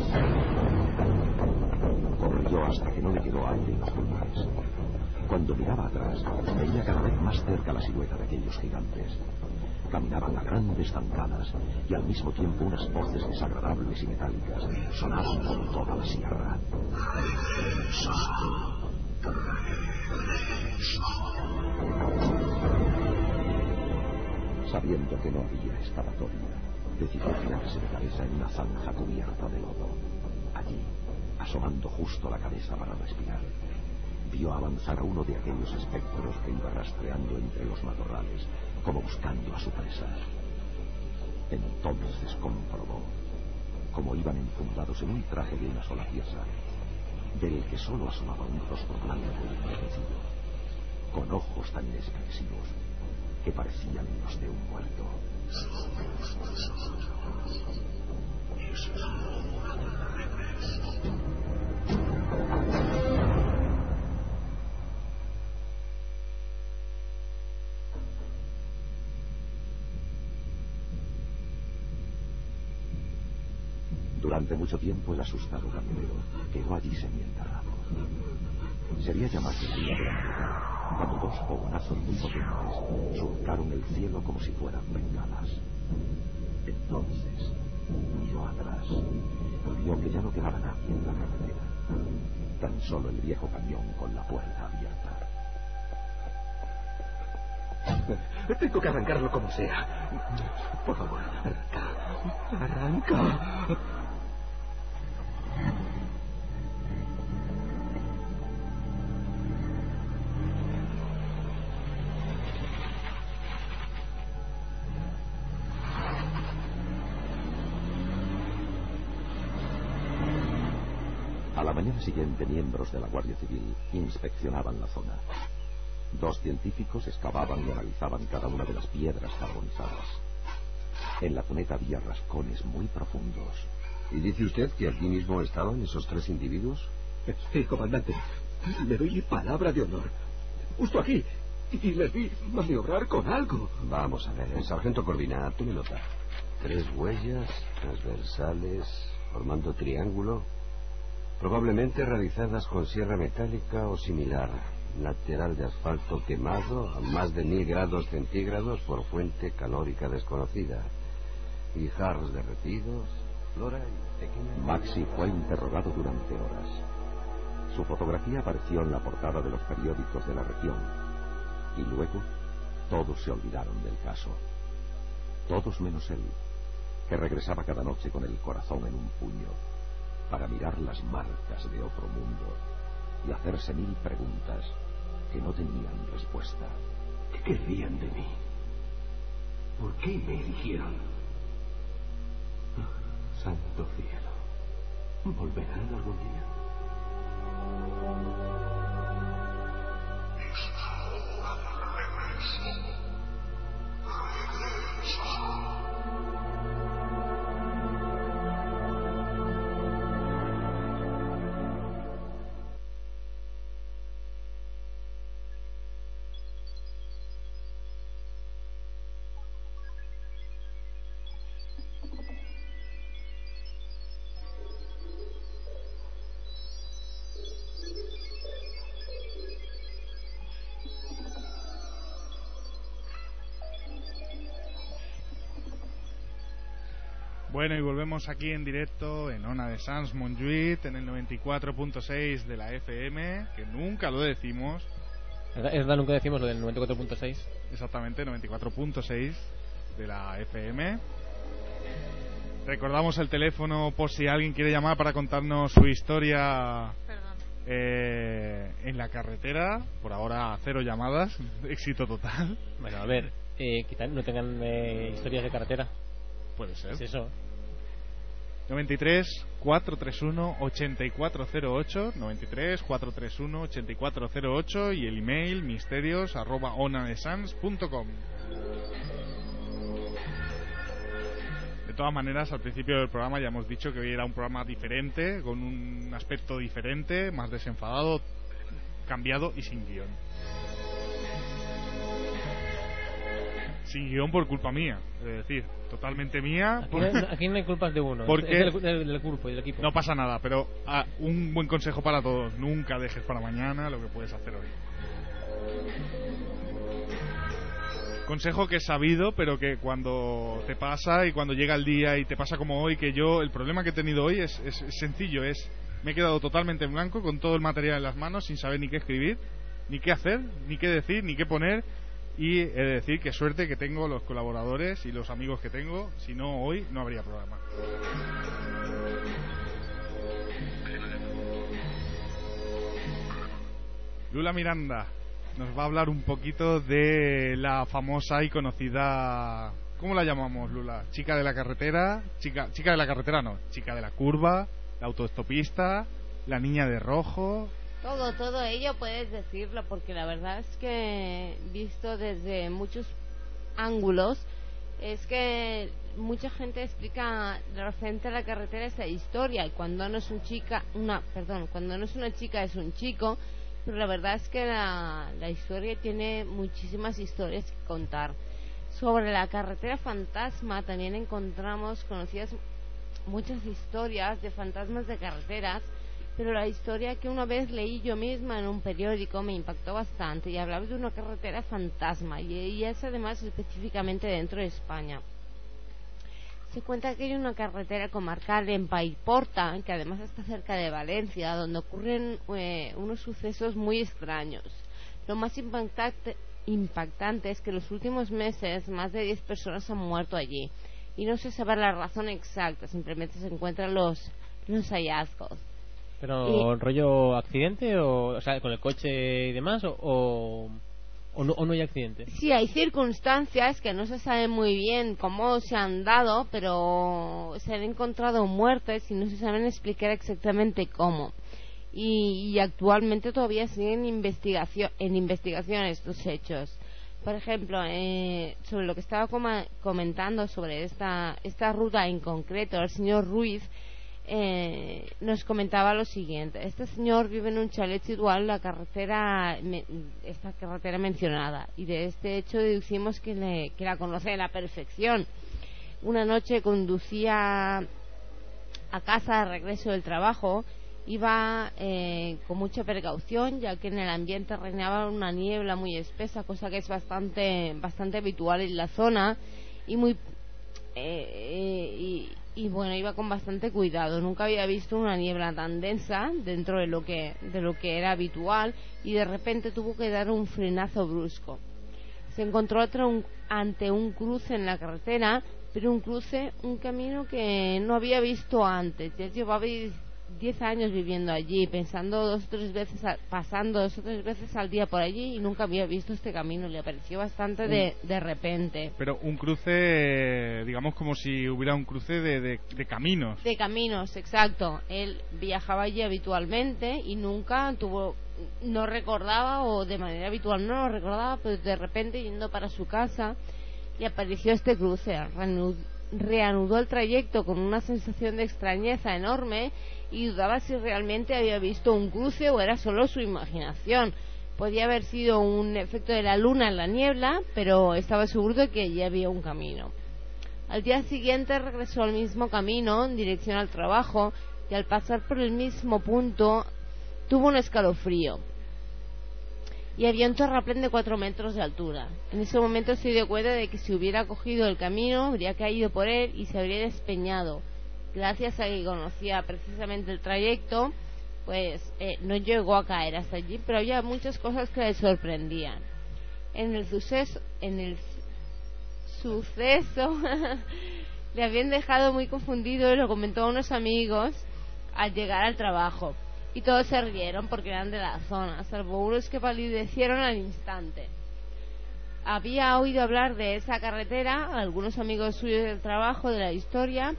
Corrió hasta que no le quedó aire en los pulmones. Cuando miraba atrás, veía cada vez más cerca la silueta de aquellos gigantes. Caminaban a grandes zancadas y al mismo tiempo unas voces desagradables y metálicas sonaban por toda la sierra. Sabiendo que no había escapatoria, decidió tirarse de cabeza en una zanja cubierta de lodo. Allí, asomando justo la cabeza para respirar, vio avanzar a uno de aquellos espectros que iba rastreando entre los matorrales, como buscando a su presa. Entonces comprobó cómo iban enfundados en un traje de una sola pieza, del que solo asomaba un rostro blanco y envejecido, con ojos tan inexpresivos que parecían los de un muerto. Durante mucho tiempo el asustado carcelero quedó allí semienterrado. Sería llamado el día de la mañana, cuando dos fogonazos muy potentes surcaron el cielo como si fueran bengalas. Entonces miró atrás y vio que ya no quedaba nadie en la carretera, tan solo el viejo camión con la puerta abierta. Tengo que arrancarlo como sea. Por favor, arranca. A la mañana siguiente, miembros de la Guardia Civil inspeccionaban la zona. Dos científicos excavaban y analizaban cada una de las piedras carbonizadas. En la cuneta había rascones muy profundos. ¿Y dice usted que aquí mismo estaban esos tres individuos? Sí, comandante. Le doy mi palabra de honor. Justo aquí. Y les vi maniobrar con algo. Vamos a ver, el sargento Corvina, tome nota. 3 huellas transversales formando triángulo, probablemente realizadas con sierra metálica o similar. Lateral de asfalto quemado a más de 1000 grados centígrados por fuente calórica desconocida. Guijarros derretidos, flora y pequeñas... Maxi fue interrogado durante horas. Su fotografía apareció en la portada de los periódicos de la región. Y luego, todos se olvidaron del caso. Todos menos él, que regresaba cada noche con el corazón en un puño, para mirar las marcas de otro mundo y hacerse 1000 preguntas que no tenían respuesta. ¿Qué querrían de mí? ¿Por qué me eligieron? Santo cielo. ¿Volverán algún día? Bueno, y volvemos aquí en directo en Ona de Sans Montjuïc, en el 94.6 de la FM, que nunca lo decimos. Es verdad, nunca decimos lo del 94.6. Exactamente, 94.6 de la FM. Recordamos el teléfono por si alguien quiere llamar para contarnos su historia en la carretera. Por ahora 0 llamadas, éxito total. Bueno, a ver, quizás no tengan historias de carretera. Puede ser. Es eso. 93 431 8408, 93 431 8408 y el email misterios@onadesans.com. De todas maneras, al principio del programa ya hemos dicho que hoy era un programa diferente, con un aspecto diferente, más desenfadado, cambiado y sin guión. Sin guión por culpa mía, es decir, totalmente mía. Aquí no hay culpas de uno, porque es del grupo y del equipo. No pasa nada, pero un buen consejo para todos: nunca dejes para mañana lo que puedes hacer hoy. Consejo que he sabido, pero que cuando te pasa y cuando llega el día y te pasa como hoy, que yo, el problema que he tenido hoy es sencillo, me he quedado totalmente en blanco con todo el material en las manos, sin saber ni qué escribir, ni qué hacer, ni qué decir, ni qué poner. Y he de decir que suerte que tengo los colaboradores y los amigos que tengo, si no hoy no habría programa. Lula Miranda nos va a hablar un poquito de la famosa y conocida... ¿Cómo la llamamos, Lula? ¿Chica de la carretera? Chica de la carretera no, chica de la curva, la autoestopista, la niña de rojo... Todo ello puedes decirlo, porque la verdad es que visto desde muchos ángulos, es que mucha gente explica de repente la carretera esa historia, y cuando no es una chica es un chico, pero la verdad es que la historia tiene muchísimas historias que contar. Sobre la carretera fantasma también encontramos conocidas muchas historias de fantasmas de carreteras, pero la historia que una vez leí yo misma en un periódico me impactó bastante, y hablaba de una carretera fantasma, y es además específicamente dentro de España. Se cuenta que hay una carretera comarcal en Paiporta, que además está cerca de Valencia, donde ocurren unos sucesos muy extraños. Lo más impactante es que en los últimos meses más de 10 personas han muerto allí, y no se sabe la razón exacta, simplemente se encuentran los hallazgos. ¿Pero rollo accidente o sea, con el coche y demás o no hay accidente? Sí, hay circunstancias que no se sabe muy bien cómo se han dado, pero se han encontrado muertes y no se saben explicar exactamente cómo. Y actualmente todavía siguen en investigación estos hechos. Por ejemplo, sobre lo que estaba comentando sobre esta ruta en concreto, el señor Ruiz nos comentaba lo siguiente. Este señor vive en un chalet situado en esta carretera mencionada, y de este hecho deducimos que la conoce a la perfección. Una noche conducía a casa de regreso del trabajo, iba con mucha precaución, ya que en el ambiente reinaba una niebla muy espesa, cosa que es bastante habitual en la zona, y bueno, iba con bastante cuidado. Nunca había visto una niebla tan densa dentro de lo que era habitual, y de repente tuvo que dar un frenazo brusco. Se encontró ante un cruce en la carretera, pero un camino que no había visto antes. Ya llevaba 10 años viviendo allí, pasando 2 o 3 veces al día por allí, y nunca había visto este camino. Le apareció bastante de repente. Pero un cruce, digamos, como si hubiera un cruce de caminos. De caminos, exacto. Él viajaba allí habitualmente y nunca no recordaba, o de manera habitual no lo recordaba, pero de repente, yendo para su casa, le apareció este cruce. Reanudó el trayecto con una sensación de extrañeza enorme, y dudaba si realmente había visto un cruce o era solo su imaginación. Podía haber sido un efecto de la luna en la niebla, pero estaba seguro de que allí había un camino. Al día siguiente regresó al mismo camino en dirección al trabajo, y al pasar por el mismo punto tuvo un escalofrío, y había un terraplén de 4 metros de altura. En ese momento se dio cuenta de que si hubiera cogido el camino habría caído por él y se habría despeñado. Gracias a que conocía precisamente el trayecto, pues no llegó a caer hasta allí, pero había muchas cosas que le sorprendían. En el suceso le habían dejado muy confundido, y lo comentó a unos amigos al llegar al trabajo, y todos se rieron porque eran de la zona, salvo unos que palidecieron al instante. Había oído hablar de esa carretera algunos amigos suyos del trabajo, de la historia,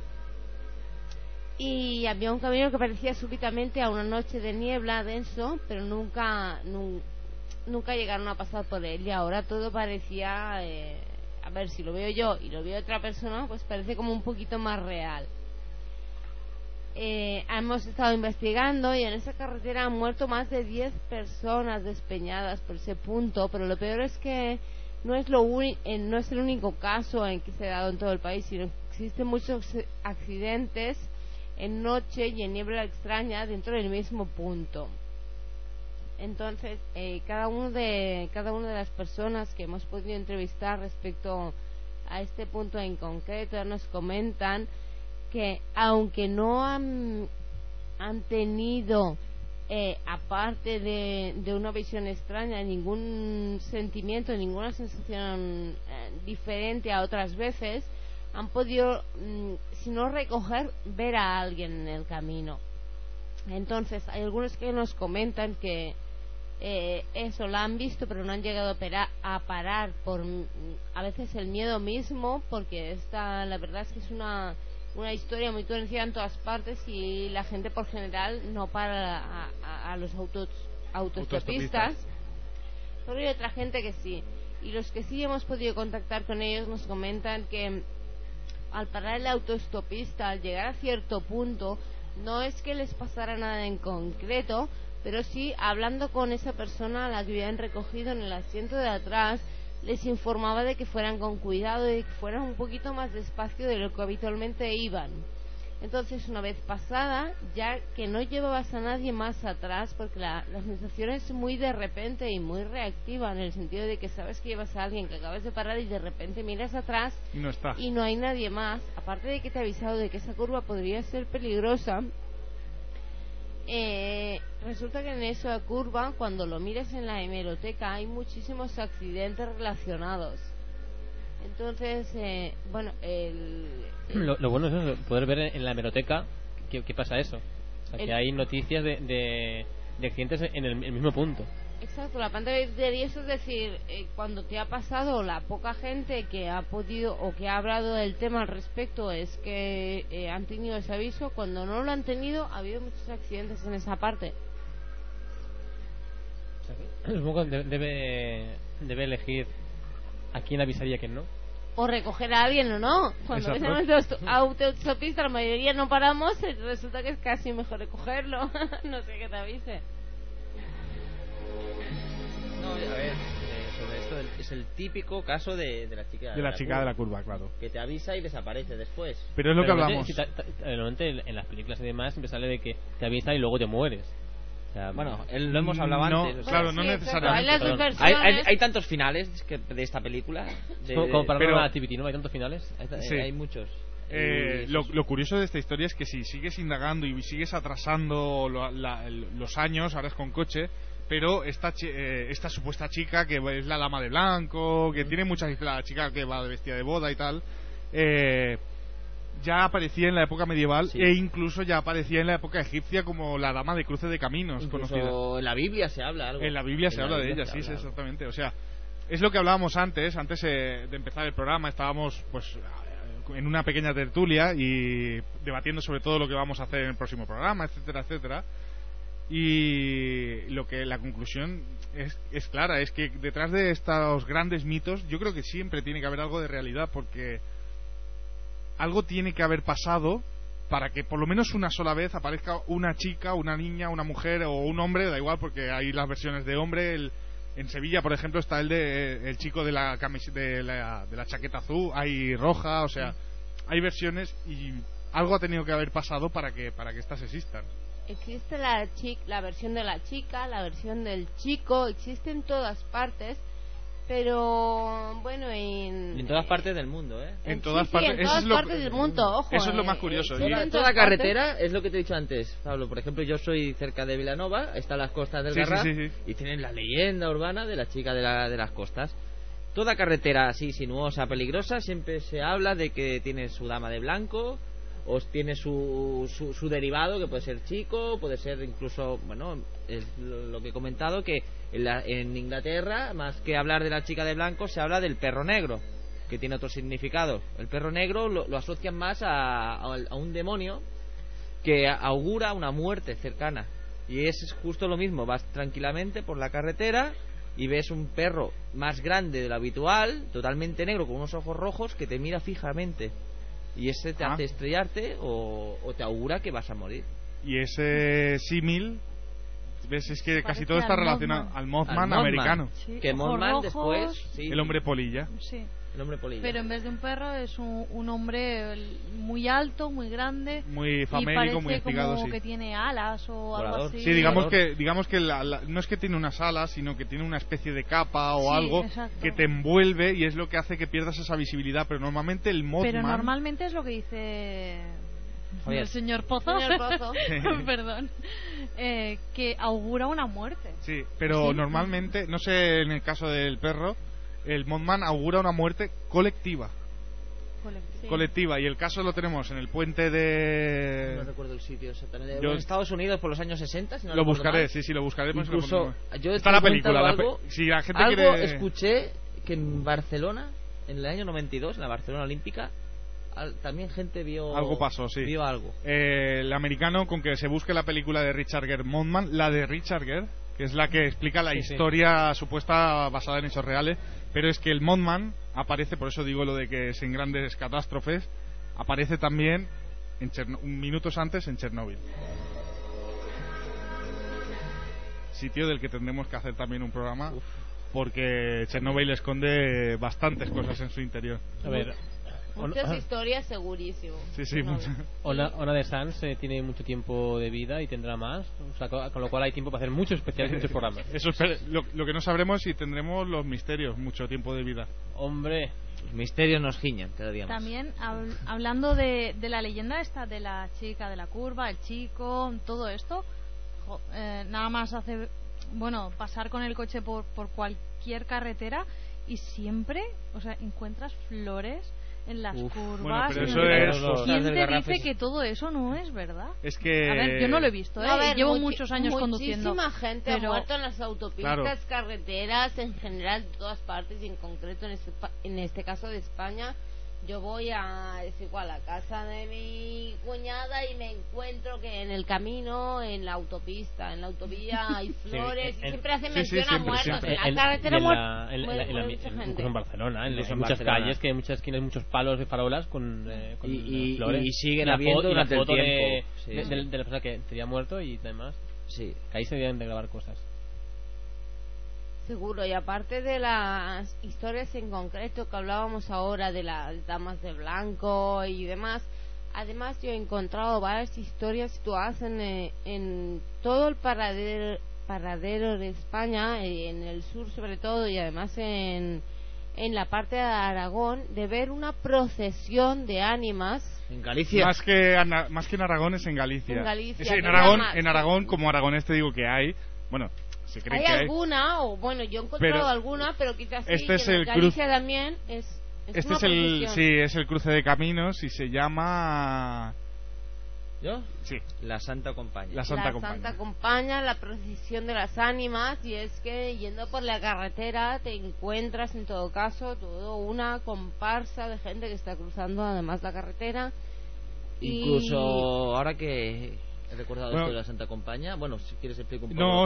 y había un camino que parecía súbitamente a una noche de niebla denso, pero nunca llegaron a pasar por él, y ahora todo parecía, a ver, si lo veo yo y lo veo otra persona, pues parece como un poquito más real. Hemos estado investigando, y en esa carretera han muerto más de 10 personas despeñadas por ese punto, pero lo peor es que no es el único caso en que se ha dado en todo el país, sino que existen muchos accidentes en noche y en niebla extraña dentro del mismo punto. Entonces, cada una de las personas que hemos podido entrevistar respecto a este punto en concreto nos comentan que, aunque no han tenido, aparte de una visión extraña, ningún sentimiento, ninguna sensación diferente a otras veces, han podido, si no recoger, ver a alguien en el camino. Entonces hay algunos que nos comentan que eso la han visto, pero no han llegado a parar por a veces el miedo mismo, porque la verdad es que es una historia muy conocida en todas partes, y la gente por general no para a los autostopistas, pero hay otra gente que sí. y los que sí hemos podido contactar con ellos nos comentan que al parar el autoestopista, al llegar a cierto punto, no es que les pasara nada en concreto, pero sí, hablando con esa persona a la que habían recogido en el asiento de atrás, les informaba de que fueran con cuidado y de que fueran un poquito más despacio de lo que habitualmente iban. Entonces, una vez pasada, ya que no llevabas a nadie más atrás, porque la sensación es muy de repente y muy reactiva, en el sentido de que sabes que llevas a alguien que acabas de parar y de repente miras atrás y no está, y no hay nadie más, aparte de que te ha avisado de que esa curva podría ser peligrosa. Resulta que en esa curva, cuando lo miras en la hemeroteca, hay muchísimos accidentes relacionados. Entonces, bueno, lo bueno es eso, poder ver en la hemeroteca qué pasa eso. O sea, que hay noticias de accidentes en el mismo punto. Exacto, la pantalla de eso, es decir, cuando te ha pasado, la poca gente que ha podido o que ha hablado del tema al respecto es que han tenido ese aviso. Cuando no lo han tenido, ha habido muchos accidentes en esa parte. Supongo que debe elegir a quién avisaría y a quién no. O recoger a alguien o no. Cuando ves en autostopista, la mayoría no paramos, resulta que es casi mejor recogerlo. No sé qué te avise. No, a ver, sobre esto es el típico caso de la chica de la curva, claro. Que te avisa y desaparece después. Pero es lo que hablamos. Normalmente en las películas y demás siempre sale de que te avisa y luego te mueres. O sea, bueno, lo hemos hablado antes. Claro, no necesariamente. Hay tantos finales de esta película. Como para la Activity, ¿no? Hay tantos finales. Sí. Hay muchos. Lo curioso de esta historia es que si sigues indagando y sigues atrasando los años, ahora es con coche, pero esta supuesta chica que es la dama de blanco, que tiene muchas, la chica que va vestida de boda y tal, ya aparecía en la época medieval, e incluso ya aparecía en la época egipcia como la dama de cruce de caminos, conocida. En la Biblia se habla algo. En la Biblia se habla de ella, sí, exactamente. O sea, es lo que hablábamos antes de empezar el programa. Estábamos pues en una pequeña tertulia y debatiendo sobre todo lo que vamos a hacer en el próximo programa, etcétera, etcétera. Y la conclusión es clara, es que detrás de estos grandes mitos yo creo que siempre tiene que haber algo de realidad, porque algo tiene que haber pasado para que por lo menos una sola vez aparezca una chica, una niña, una mujer o un hombre, da igual, porque hay las versiones de hombre. En Sevilla, por ejemplo, está el chico de la chaqueta azul, hay roja, o sea, hay versiones y algo ha tenido que haber pasado para que estas existan. Existe la versión de la chica, la versión del chico, existe en todas partes, pero bueno, en todas partes del mundo, En todas partes del mundo, ojo. Eso es lo más curioso. Toda carretera, es lo que te he dicho antes, Pablo. Por ejemplo, yo soy cerca de Vilanova, están las costas del Garraf, y tienen la leyenda urbana de la chica de las costas. Toda carretera así sinuosa, peligrosa, siempre se habla de que tiene su dama de blanco, o tiene su derivado, que puede ser chico, puede ser incluso, bueno, es lo que he comentado, que en Inglaterra, más que hablar de la chica de blanco, se habla del perro negro, que tiene otro significado. El perro negro lo asocian más a un demonio que augura una muerte cercana, y es justo lo mismo. Vas tranquilamente por la carretera y ves un perro más grande de lo habitual, totalmente negro, con unos ojos rojos, que te mira fijamente, y ese te hace estrellarte o te augura que vas a morir. Y ese símil, ves, es que casi todo está relacionado al Mothman americano. Sí. Que Mothman después, el hombre polilla. Sí. El hombre polilla. Pero en vez de un perro es un hombre muy alto, muy grande, muy famélico, muy espigado, como que tiene alas o algo así. Sí, digamos que no es que tiene unas alas, sino que tiene una especie de capa o algo que te envuelve, y es lo que hace que pierdas esa visibilidad. Pero normalmente el Mothman... Pero normalmente es lo que dice el señor Pozo, perdón, que augura una muerte. Sí, pero normalmente, no sé, en el caso del perro, el Mothman augura una muerte colectiva. Colectiva. Y el caso lo tenemos en el puente de... No recuerdo el sitio exactamente. En Estados Unidos por los años 60, si no lo buscaré, mal. sí, lo buscaré. Incluso yo está la película. Si la gente quiere... escuché que en Barcelona, en el año 92, en la Barcelona Olímpica, también gente vio algo. Pasó, sí. Vio algo. El americano, con que se busque la película de Richard Gere, Mothman, la de Richard Gere, que es la que explica la historia supuesta basada en hechos reales, Pero es que el Mothman aparece, por eso digo lo de que es en grandes catástrofes, aparece también minutos antes en Chernóbil. Sitio del que tendremos que hacer también un programa, porque Chernóbil esconde bastantes cosas en su interior. A ver, muchas historias, segurísimo. Sí, muchas. Ona de Sans tiene mucho tiempo de vida y tendrá más, o sea, con lo cual hay tiempo para hacer muchos especiales y muchos programas. Eso es lo que no sabremos, si tendremos los misterios, mucho tiempo de vida. Hombre, los misterios nos giñan cada día más. También hablando de la leyenda esta de la chica de la curva, el chico, todo esto, nada más pasar con el coche por cualquier carretera y siempre, o sea, encuentras flores en las curvas. Bueno, pero eso ¿Quién te dice que todo eso no es verdad? Es que... A ver, yo no lo he visto, llevo muchos años conduciendo. Muchísima gente ha muerto en las autopistas, claro, carreteras, en general, en todas partes, y en concreto en este caso de España. Yo voy a la casa de mi cuñada y me encuentro que en el camino, en la autopista, en la autovía hay flores, y siempre hacen mención a muertos. En la carretera incluso en Barcelona, en muchas calles, que en muchas esquinas hay muchos palos de farolas con flores. Y siguen habiendo durante el tiempo. De la persona que sería muerto y demás. Sí. Que ahí se deben de grabar cosas. Seguro, y aparte de las historias en concreto que hablábamos ahora de las damas de blanco y demás, además yo he encontrado varias historias situadas en todo el paradero de España, en el sur sobre todo, y además en la parte de Aragón, de ver una procesión de ánimas. En Galicia. Más que en Aragón, es en Galicia. En Galicia. En Aragón, como aragonés te digo que hay, se cree ¿Hay que alguna? Yo he encontrado alguna, pero quizás sí, este es en el Galicia también es este una procesión. es el cruce de caminos y se llama... ¿Yo? Sí. La Santa Compaña. La Santa Compaña, la procesión de las ánimas, y es que yendo por la carretera te encuentras en todo caso toda una comparsa de gente que está cruzando además la carretera. Incluso ahora que he recordado esto de la Santa Compaña, si quieres explico un poco. No,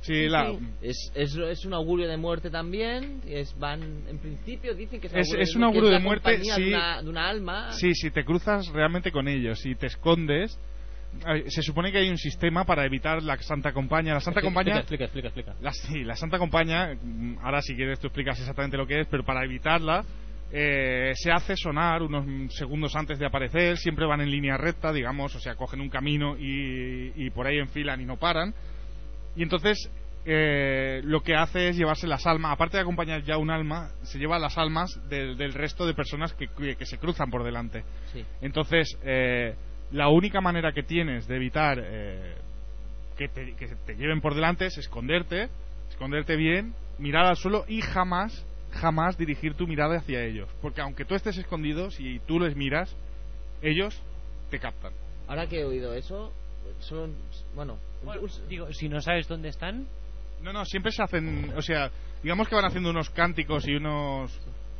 es un augurio de muerte también. En principio dicen que es un augurio de muerte, sí, de una alma. Sí, si te cruzas realmente con ellos y te escondes, se supone que hay un sistema para evitar la Santa Compaña. La Santa Compaña. Explica. La Santa Compaña, ahora si quieres tú explicas exactamente lo que es, pero para evitarla se hace sonar unos segundos antes de aparecer, siempre van en línea recta, digamos, o sea, cogen un camino y por ahí enfilan y no paran, y entonces lo que hace es llevarse las almas, aparte de acompañar ya un alma, se lleva las almas del resto de personas que se cruzan por delante. Sí. Entonces la única manera que tienes de evitar que te lleven por delante es esconderte bien, mirar al suelo y jamás dirigir tu mirada hacia ellos, porque aunque tú estés escondido, si tú les miras, ellos te captan. Ahora que he oído eso, digo, si no sabes dónde están, no, siempre se hacen, o sea, digamos que van haciendo unos cánticos y unos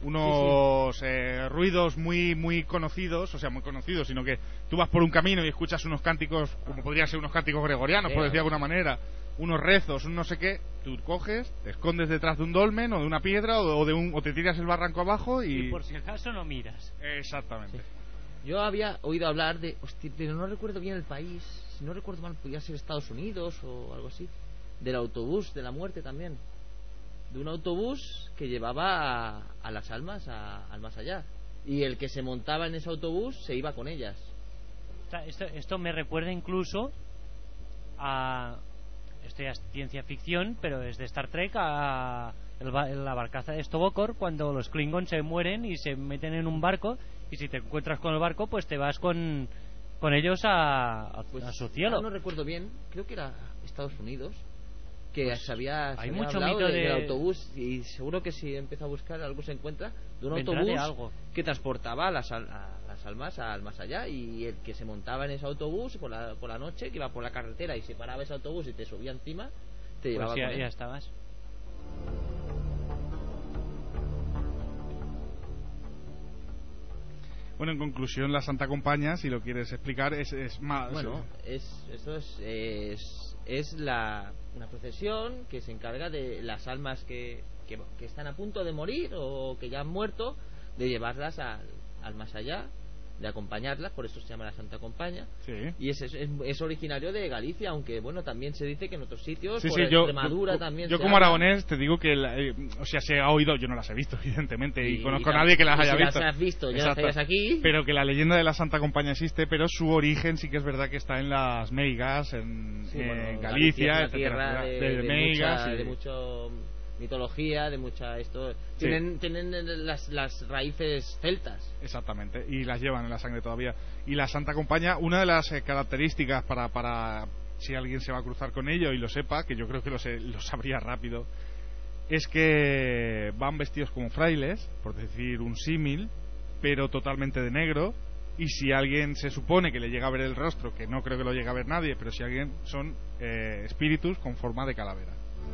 ruidos muy conocidos, o sea, muy conocidos, sino que tú vas por un camino y escuchas unos cánticos, como podrían ser unos cánticos gregorianos, por decir de alguna manera, unos rezos, un no sé qué, tú coges, te escondes detrás de un dolmen o de una piedra o te tiras el barranco abajo y por si acaso no miras. Exactamente. Sí. Yo había oído hablar pero no recuerdo bien el país, si no recuerdo mal podía ser Estados Unidos o algo así, del autobús de la muerte también, de un autobús que llevaba a las almas al más allá, y el que se montaba en ese autobús se iba con ellas. O sea, esto me recuerda incluso a... Esto ya es ciencia ficción, pero es de Star Trek, a la barcaza de Stobokor, cuando los Klingons se mueren y se meten en un barco, y si te encuentras con el barco, pues te vas con ellos a su cielo. No recuerdo bien, creo que era Estados Unidos, que pues se había mucho hablado mito del autobús, y seguro que si empieza a buscar algo se encuentra, de un autobús que transportaba a las almas al más allá, y el que se montaba en ese autobús por la noche, que iba por la carretera y se paraba ese autobús y te subía encima, te llevaba con él. Ya estabas. Bueno, en conclusión, la Santa Compaña, si lo quieres explicar, es más... Bueno, es una procesión que se encarga de las almas que que están a punto de morir o que ya han muerto, de llevarlas al más allá, de acompañarlas, por eso se llama la Santa Compañía. Sí. Y es originario de Galicia, aunque bueno, también se dice que en otros sitios, sí, por sí, Extremadura también. Yo como aragonés te digo que o sea, se ha oído, yo no las he visto evidentemente, y conozco a nadie que las haya visto. Si las has visto, ya las hayas aquí. Pero que la leyenda de la Santa Compañía existe, pero su origen sí que es verdad que está en las Meigas, en Galicia, es tierra de Meigas, de mucho mitología, de mucha tienen las raíces celtas. Exactamente, y las llevan en la sangre todavía. Y la Santa Compañía, una de las características para si alguien se va a cruzar con ello y lo sepa, que yo creo que lo sabría rápido, es que van vestidos como frailes, por decir un símil, pero totalmente de negro. Y si alguien se supone que le llega a ver el rostro, que no creo que lo llegue a ver nadie, pero si alguien son espíritus con forma de calavera.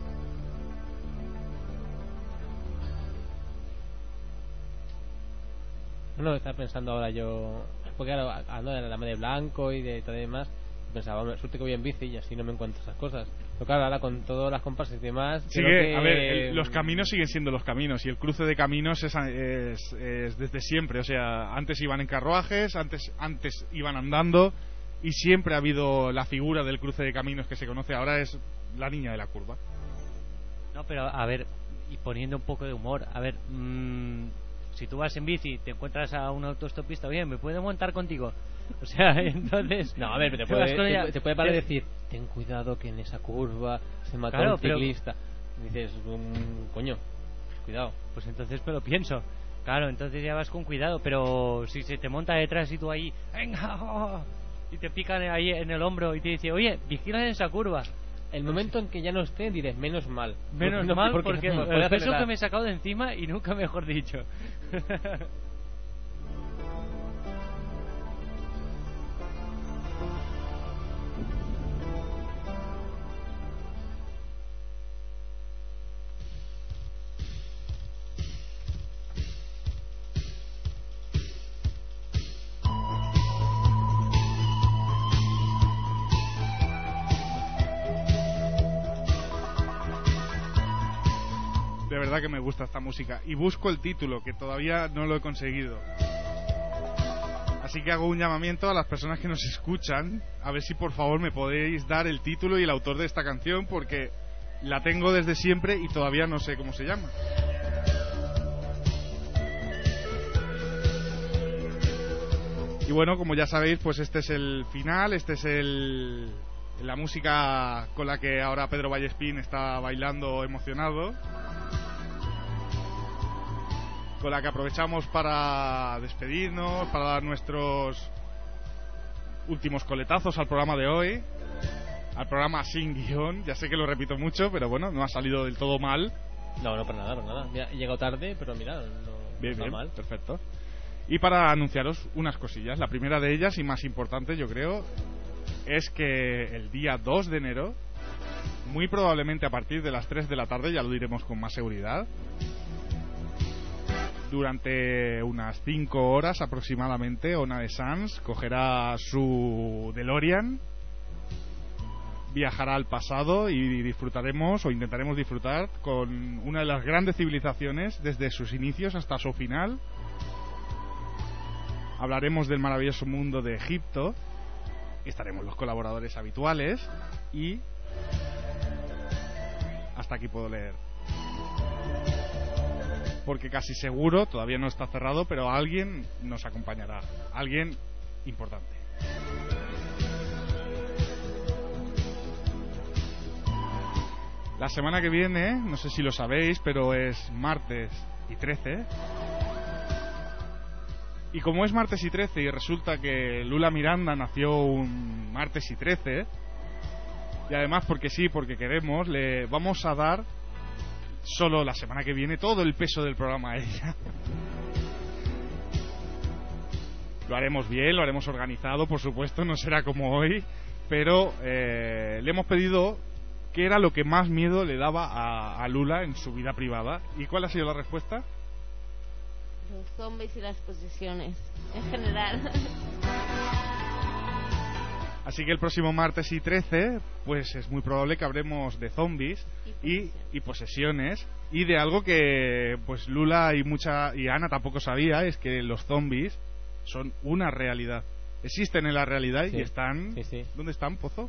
No, estaba pensando ahora yo, porque ahora hablando de la Dama de Blanco y de todo y demás, pensaba, bueno, suerte que voy en bici y así no me encuentro esas cosas. Pero claro, ahora con todas las comparsas y demás... A ver, los caminos siguen siendo los caminos, y el cruce de caminos es desde siempre. O sea, antes iban en carruajes, antes iban andando, y siempre ha habido la figura del cruce de caminos que se conoce ahora, es la niña de la curva. No, pero a ver, y poniendo un poco de humor, a ver... si tú vas en bici, te encuentras a un autoestopista, oye, ¿me puedo montar contigo? O sea, entonces... No, a ver, te puede parar y decir, ten cuidado que en esa curva se mató un ciclista. Y dices, coño, cuidado. Pues entonces me lo pienso. Claro, entonces ya vas con cuidado, pero si se te monta detrás y tú ahí, venga, y te pican ahí en el hombro y te dice, oye, vigila en esa curva. El momento en que ya no esté, diré, menos mal. Menos mal, porque el peso que me he sacado de encima, y nunca mejor dicho. De verdad que me gusta esta música, y busco el título, que todavía no lo he conseguido. Así que hago un llamamiento a las personas que nos escuchan, a ver si por favor me podéis dar el título y el autor de esta canción, porque la tengo desde siempre y todavía no sé cómo se llama. Y bueno, como ya sabéis, pues este es el final, este es la música con la que ahora Pedro Vallespín está bailando emocionado, con la que aprovechamos para despedirnos, para dar nuestros últimos coletazos al programa de hoy, al programa sin guión. Ya sé que lo repito mucho, pero bueno, no ha salido del todo mal. No, para nada. Mira, he llegado tarde, pero mira, no está mal. Perfecto. Y para anunciaros unas cosillas, la primera de ellas y más importante, yo creo, es que el día 2 de enero, muy probablemente a partir de las 3 de la tarde, ya lo diremos con más seguridad, durante unas 5 horas aproximadamente, Ona de Sans cogerá su DeLorean, viajará al pasado y disfrutaremos, o intentaremos disfrutar, con una de las grandes civilizaciones desde sus inicios hasta su final. Hablaremos del maravilloso mundo de Egipto, estaremos los colaboradores habituales y... hasta aquí puedo leer. Porque casi seguro, todavía no está cerrado, pero alguien nos acompañará, alguien importante. La semana que viene, no sé si lo sabéis, pero es martes y 13. Y como es martes y 13 y resulta que Lula Miranda nació un martes y 13, y además porque sí, porque queremos, le vamos a dar solo la semana que viene todo el peso del programa a ella. Lo haremos bien, lo haremos organizado, por supuesto, no será como hoy, pero le hemos pedido qué era lo que más miedo le daba a Lula en su vida privada. ¿Y cuál ha sido la respuesta? Los zombies y las posesiones, en general. Así que el próximo martes y 13, pues es muy probable que hablemos de zombies y posesiones, y de algo que pues Lula y Ana tampoco sabía, es que los zombies son una realidad. Existen en la realidad y están... ¿Dónde están, Pozo?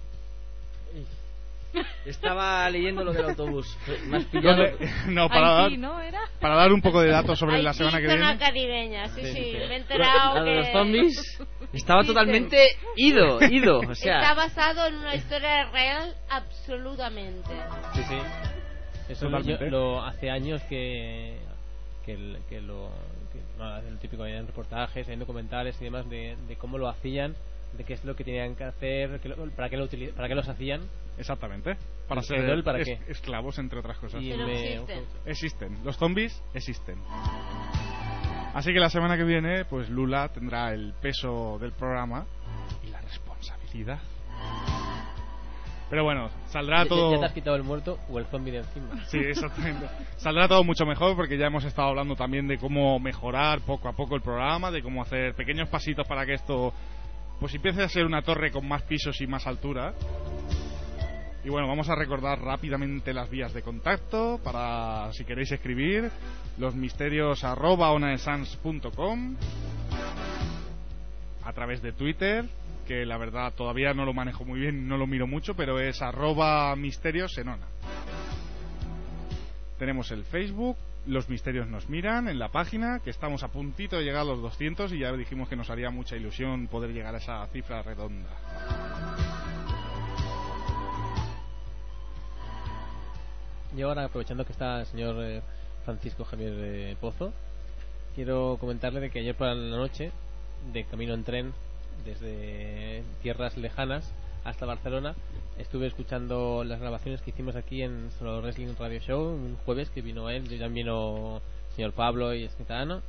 Estaba leyendo lo del autobús. Me has pillado. No, para dar un poco de datos sobre la semana que viene. Zona caribeña, sí. Me he enterado que... Los zombies estaba totalmente ido. O sea... Está basado en una historia real absolutamente. Sí. Eso lo hace años que el típico en reportajes, en documentales y demás de cómo lo hacían, de qué es lo que tenían que hacer, para qué los hacían. Exactamente, para ser esclavos, entre otras cosas. Existen, los zombies existen. Así que la semana que viene, pues Lula tendrá el peso del programa y la responsabilidad. Pero bueno, saldrá todo... Ya te has quitado el muerto o el zombie de encima. Sí, exactamente. Saldrá todo mucho mejor porque ya hemos estado hablando también de cómo mejorar poco a poco el programa, de cómo hacer pequeños pasitos para que esto pues empiece a ser una torre con más pisos y más altura. Y bueno, vamos a recordar rápidamente las vías de contacto para, si queréis escribir, losmisterios@onaesans.com, a través de Twitter, que la verdad todavía no lo manejo muy bien, no lo miro mucho, pero es @misteriosenona. Tenemos el Facebook, Los Misterios Nos Miran, en la página, que estamos a puntito de llegar a los 200 y ya dijimos que nos haría mucha ilusión poder llegar a esa cifra redonda. Y ahora, aprovechando que está el señor Francisco Javier Pozo, quiero comentarle de que ayer por la noche, de camino en tren desde tierras lejanas hasta Barcelona, estuve escuchando las grabaciones que hicimos aquí en Solo Wrestling Radio Show un jueves, que vino él, también vino el señor Pablo y Esquitano,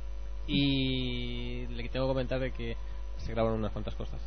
y le tengo que comentar de que se grabaron unas cuantas cosas.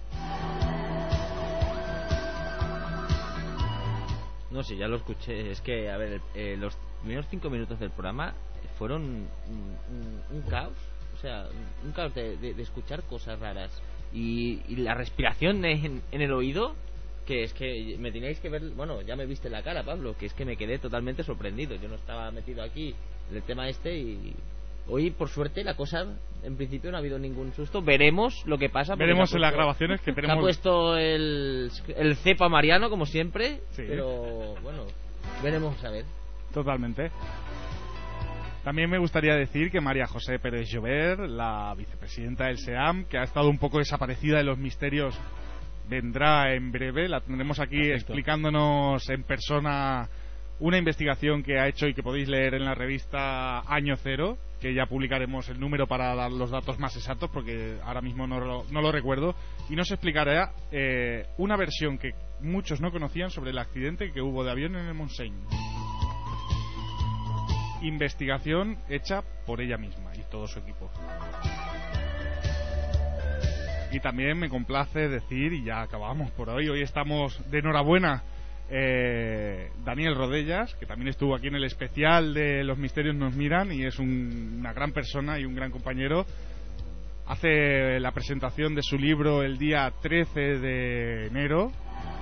No, sí, ya lo escuché. Es que, a ver, los primeros 5 minutos del programa fueron un caos. O sea, un caos de escuchar cosas raras. Y la respiración en el oído, que es que me teníais que ver. Bueno, ya me viste la cara, Pablo, que es que me quedé totalmente sorprendido. Yo no estaba metido aquí en el tema y hoy, por suerte, la cosa, en principio no ha habido ningún susto. Veremos lo que pasa. Veremos en las grabaciones que tenemos. Se ha puesto el cepa Mariano, como siempre. Sí. Pero bueno, veremos a ver. Totalmente. También me gustaría decir que María José Pérez Llover, la vicepresidenta del SEAM, que ha estado un poco desaparecida de los misterios, vendrá en breve. La tendremos aquí explicándonos en persona una investigación que ha hecho y que podéis leer en la revista Año Cero, que ya publicaremos el número para dar los datos más exactos, porque ahora mismo no lo recuerdo, y nos explicará una versión que muchos no conocían sobre el accidente que hubo de avión en el Montseny. Investigación hecha por ella misma y todo su equipo. Y también me complace decir, y ya acabamos por hoy estamos de enhorabuena, Daniel Rodellas, que también estuvo aquí en el especial de Los Misterios Nos Miran y es una gran persona y un gran compañero. Hace la presentación de su libro el día 13 de enero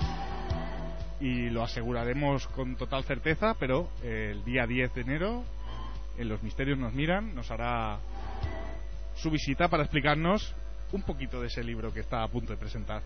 y lo aseguraremos con total certeza, pero el día 10 de enero en Los Misterios Nos Miran nos hará su visita para explicarnos un poquito de ese libro que está a punto de presentar.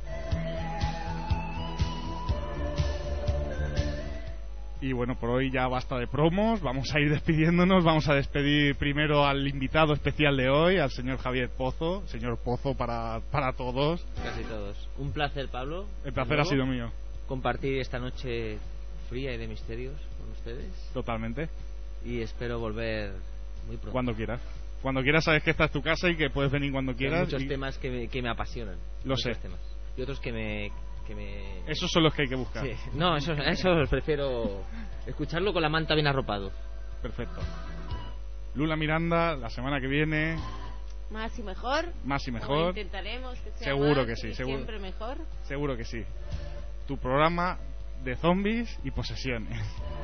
Y bueno, por hoy ya basta de promos, vamos a ir despidiéndonos, vamos a despedir primero al invitado especial de hoy, al señor Javier Pozo, señor Pozo para todos. Casi todos. Un placer, Pablo. El placer ha sido mío. Compartir esta noche fría y de misterios con ustedes. Totalmente. Y espero volver muy pronto. Cuando quieras. Cuando quieras sabes que esta es tu casa y que puedes venir cuando quieras. Hay muchos temas que me apasionan. Lo sé. Temas. Y otros que me... Esos son los que hay que buscar. Sí. No, eso prefiero escucharlo con la manta bien arropado. Perfecto. Lula Miranda, la semana que viene. Más y mejor. Más y mejor. Intentaremos que sea seguro más que sí, y seguro. Siempre mejor. Seguro que sí. Tu programa de zombies y posesiones.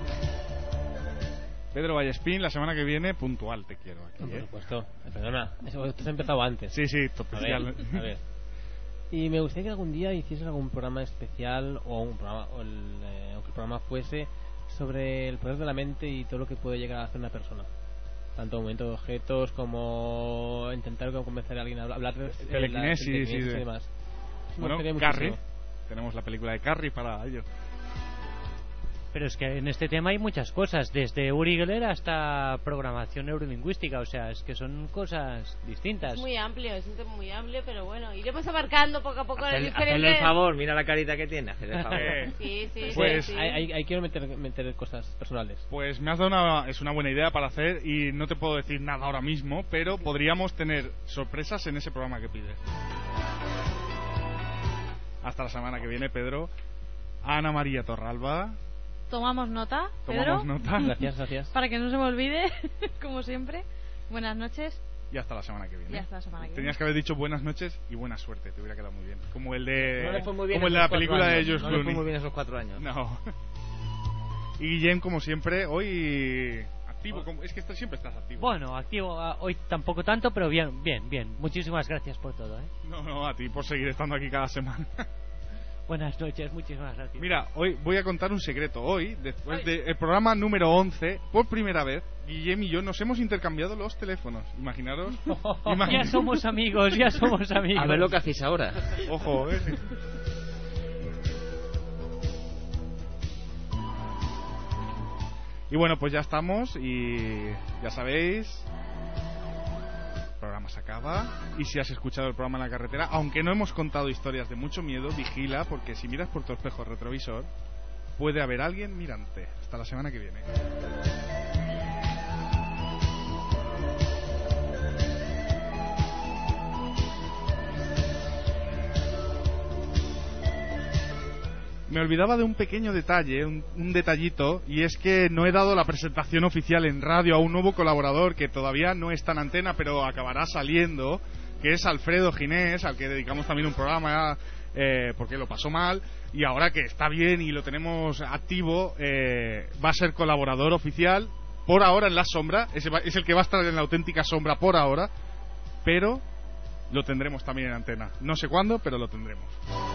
Pedro Vallespín, la semana que viene, puntual, te quiero aquí. Por supuesto. Perdona, esto se ha empezado antes. Sí, total. A ver. Y me gustaría que algún día hicieses algún programa especial aunque el programa fuese sobre el poder de la mente y todo lo que puede llegar a hacer una persona. Tanto movimiento de objetos como intentar convencer a alguien a hablar de telequinesis y demás. Bueno, Carrie. Tenemos la película de Carrie para ello. Pero es que en este tema hay muchas cosas, desde Uri Geller hasta programación neurolingüística, o sea, es que son cosas distintas. Es muy amplio, es un tema muy amplio, pero bueno, iremos abarcando poco a poco las diferentes... Hacerle el favor, mira la carita que tiene, hacerle el favor. Sí. Pues sí. Ahí quiero meter cosas personales. Pues me has dado es una buena idea para hacer y no te puedo decir nada ahora mismo, pero podríamos tener sorpresas en ese programa que pides. Hasta la semana que viene, Pedro. Ana María Torralba. Tomamos nota, Pedro. Tomamos nota. Gracias. Para que no se me olvide, como siempre. Buenas noches. Y hasta la semana que viene. Y hasta la semana que Tenías que haber dicho buenas noches y buena suerte, te hubiera quedado muy bien. Como el de, no le fue muy bien como el de la película de George Clooney. No le fue muy bien esos 4 años. No. Y Guillem, como siempre, hoy activo. Es que siempre estás activo. Bueno, activo hoy tampoco tanto, pero bien. Muchísimas gracias por todo, No, a ti por seguir estando aquí cada semana. Buenas noches, muchísimas gracias. Mira, hoy voy a contar un secreto. Hoy, después del programa número 11, por primera vez, Guillem y yo nos hemos intercambiado los teléfonos. Imaginaros. Ya somos amigos. A ver lo que hacéis ahora. Ojo, Y bueno, pues ya estamos y ya sabéis, el programa se acaba. Y si has escuchado el programa en la carretera, aunque no hemos contado historias de mucho miedo, vigila, porque si miras por tu espejo retrovisor puede haber alguien mirante. Hasta la semana que viene. Me olvidaba de un pequeño detalle, un detallito, y es que no he dado la presentación oficial en radio a un nuevo colaborador que todavía no está en antena, pero acabará saliendo, que es Alfredo Ginés, al que dedicamos también un programa porque lo pasó mal, y ahora que está bien y lo tenemos activo, va a ser colaborador oficial, por ahora en La Sombra, es el que va a estar en La Auténtica Sombra por ahora, pero lo tendremos también en antena. No sé cuándo, pero lo tendremos.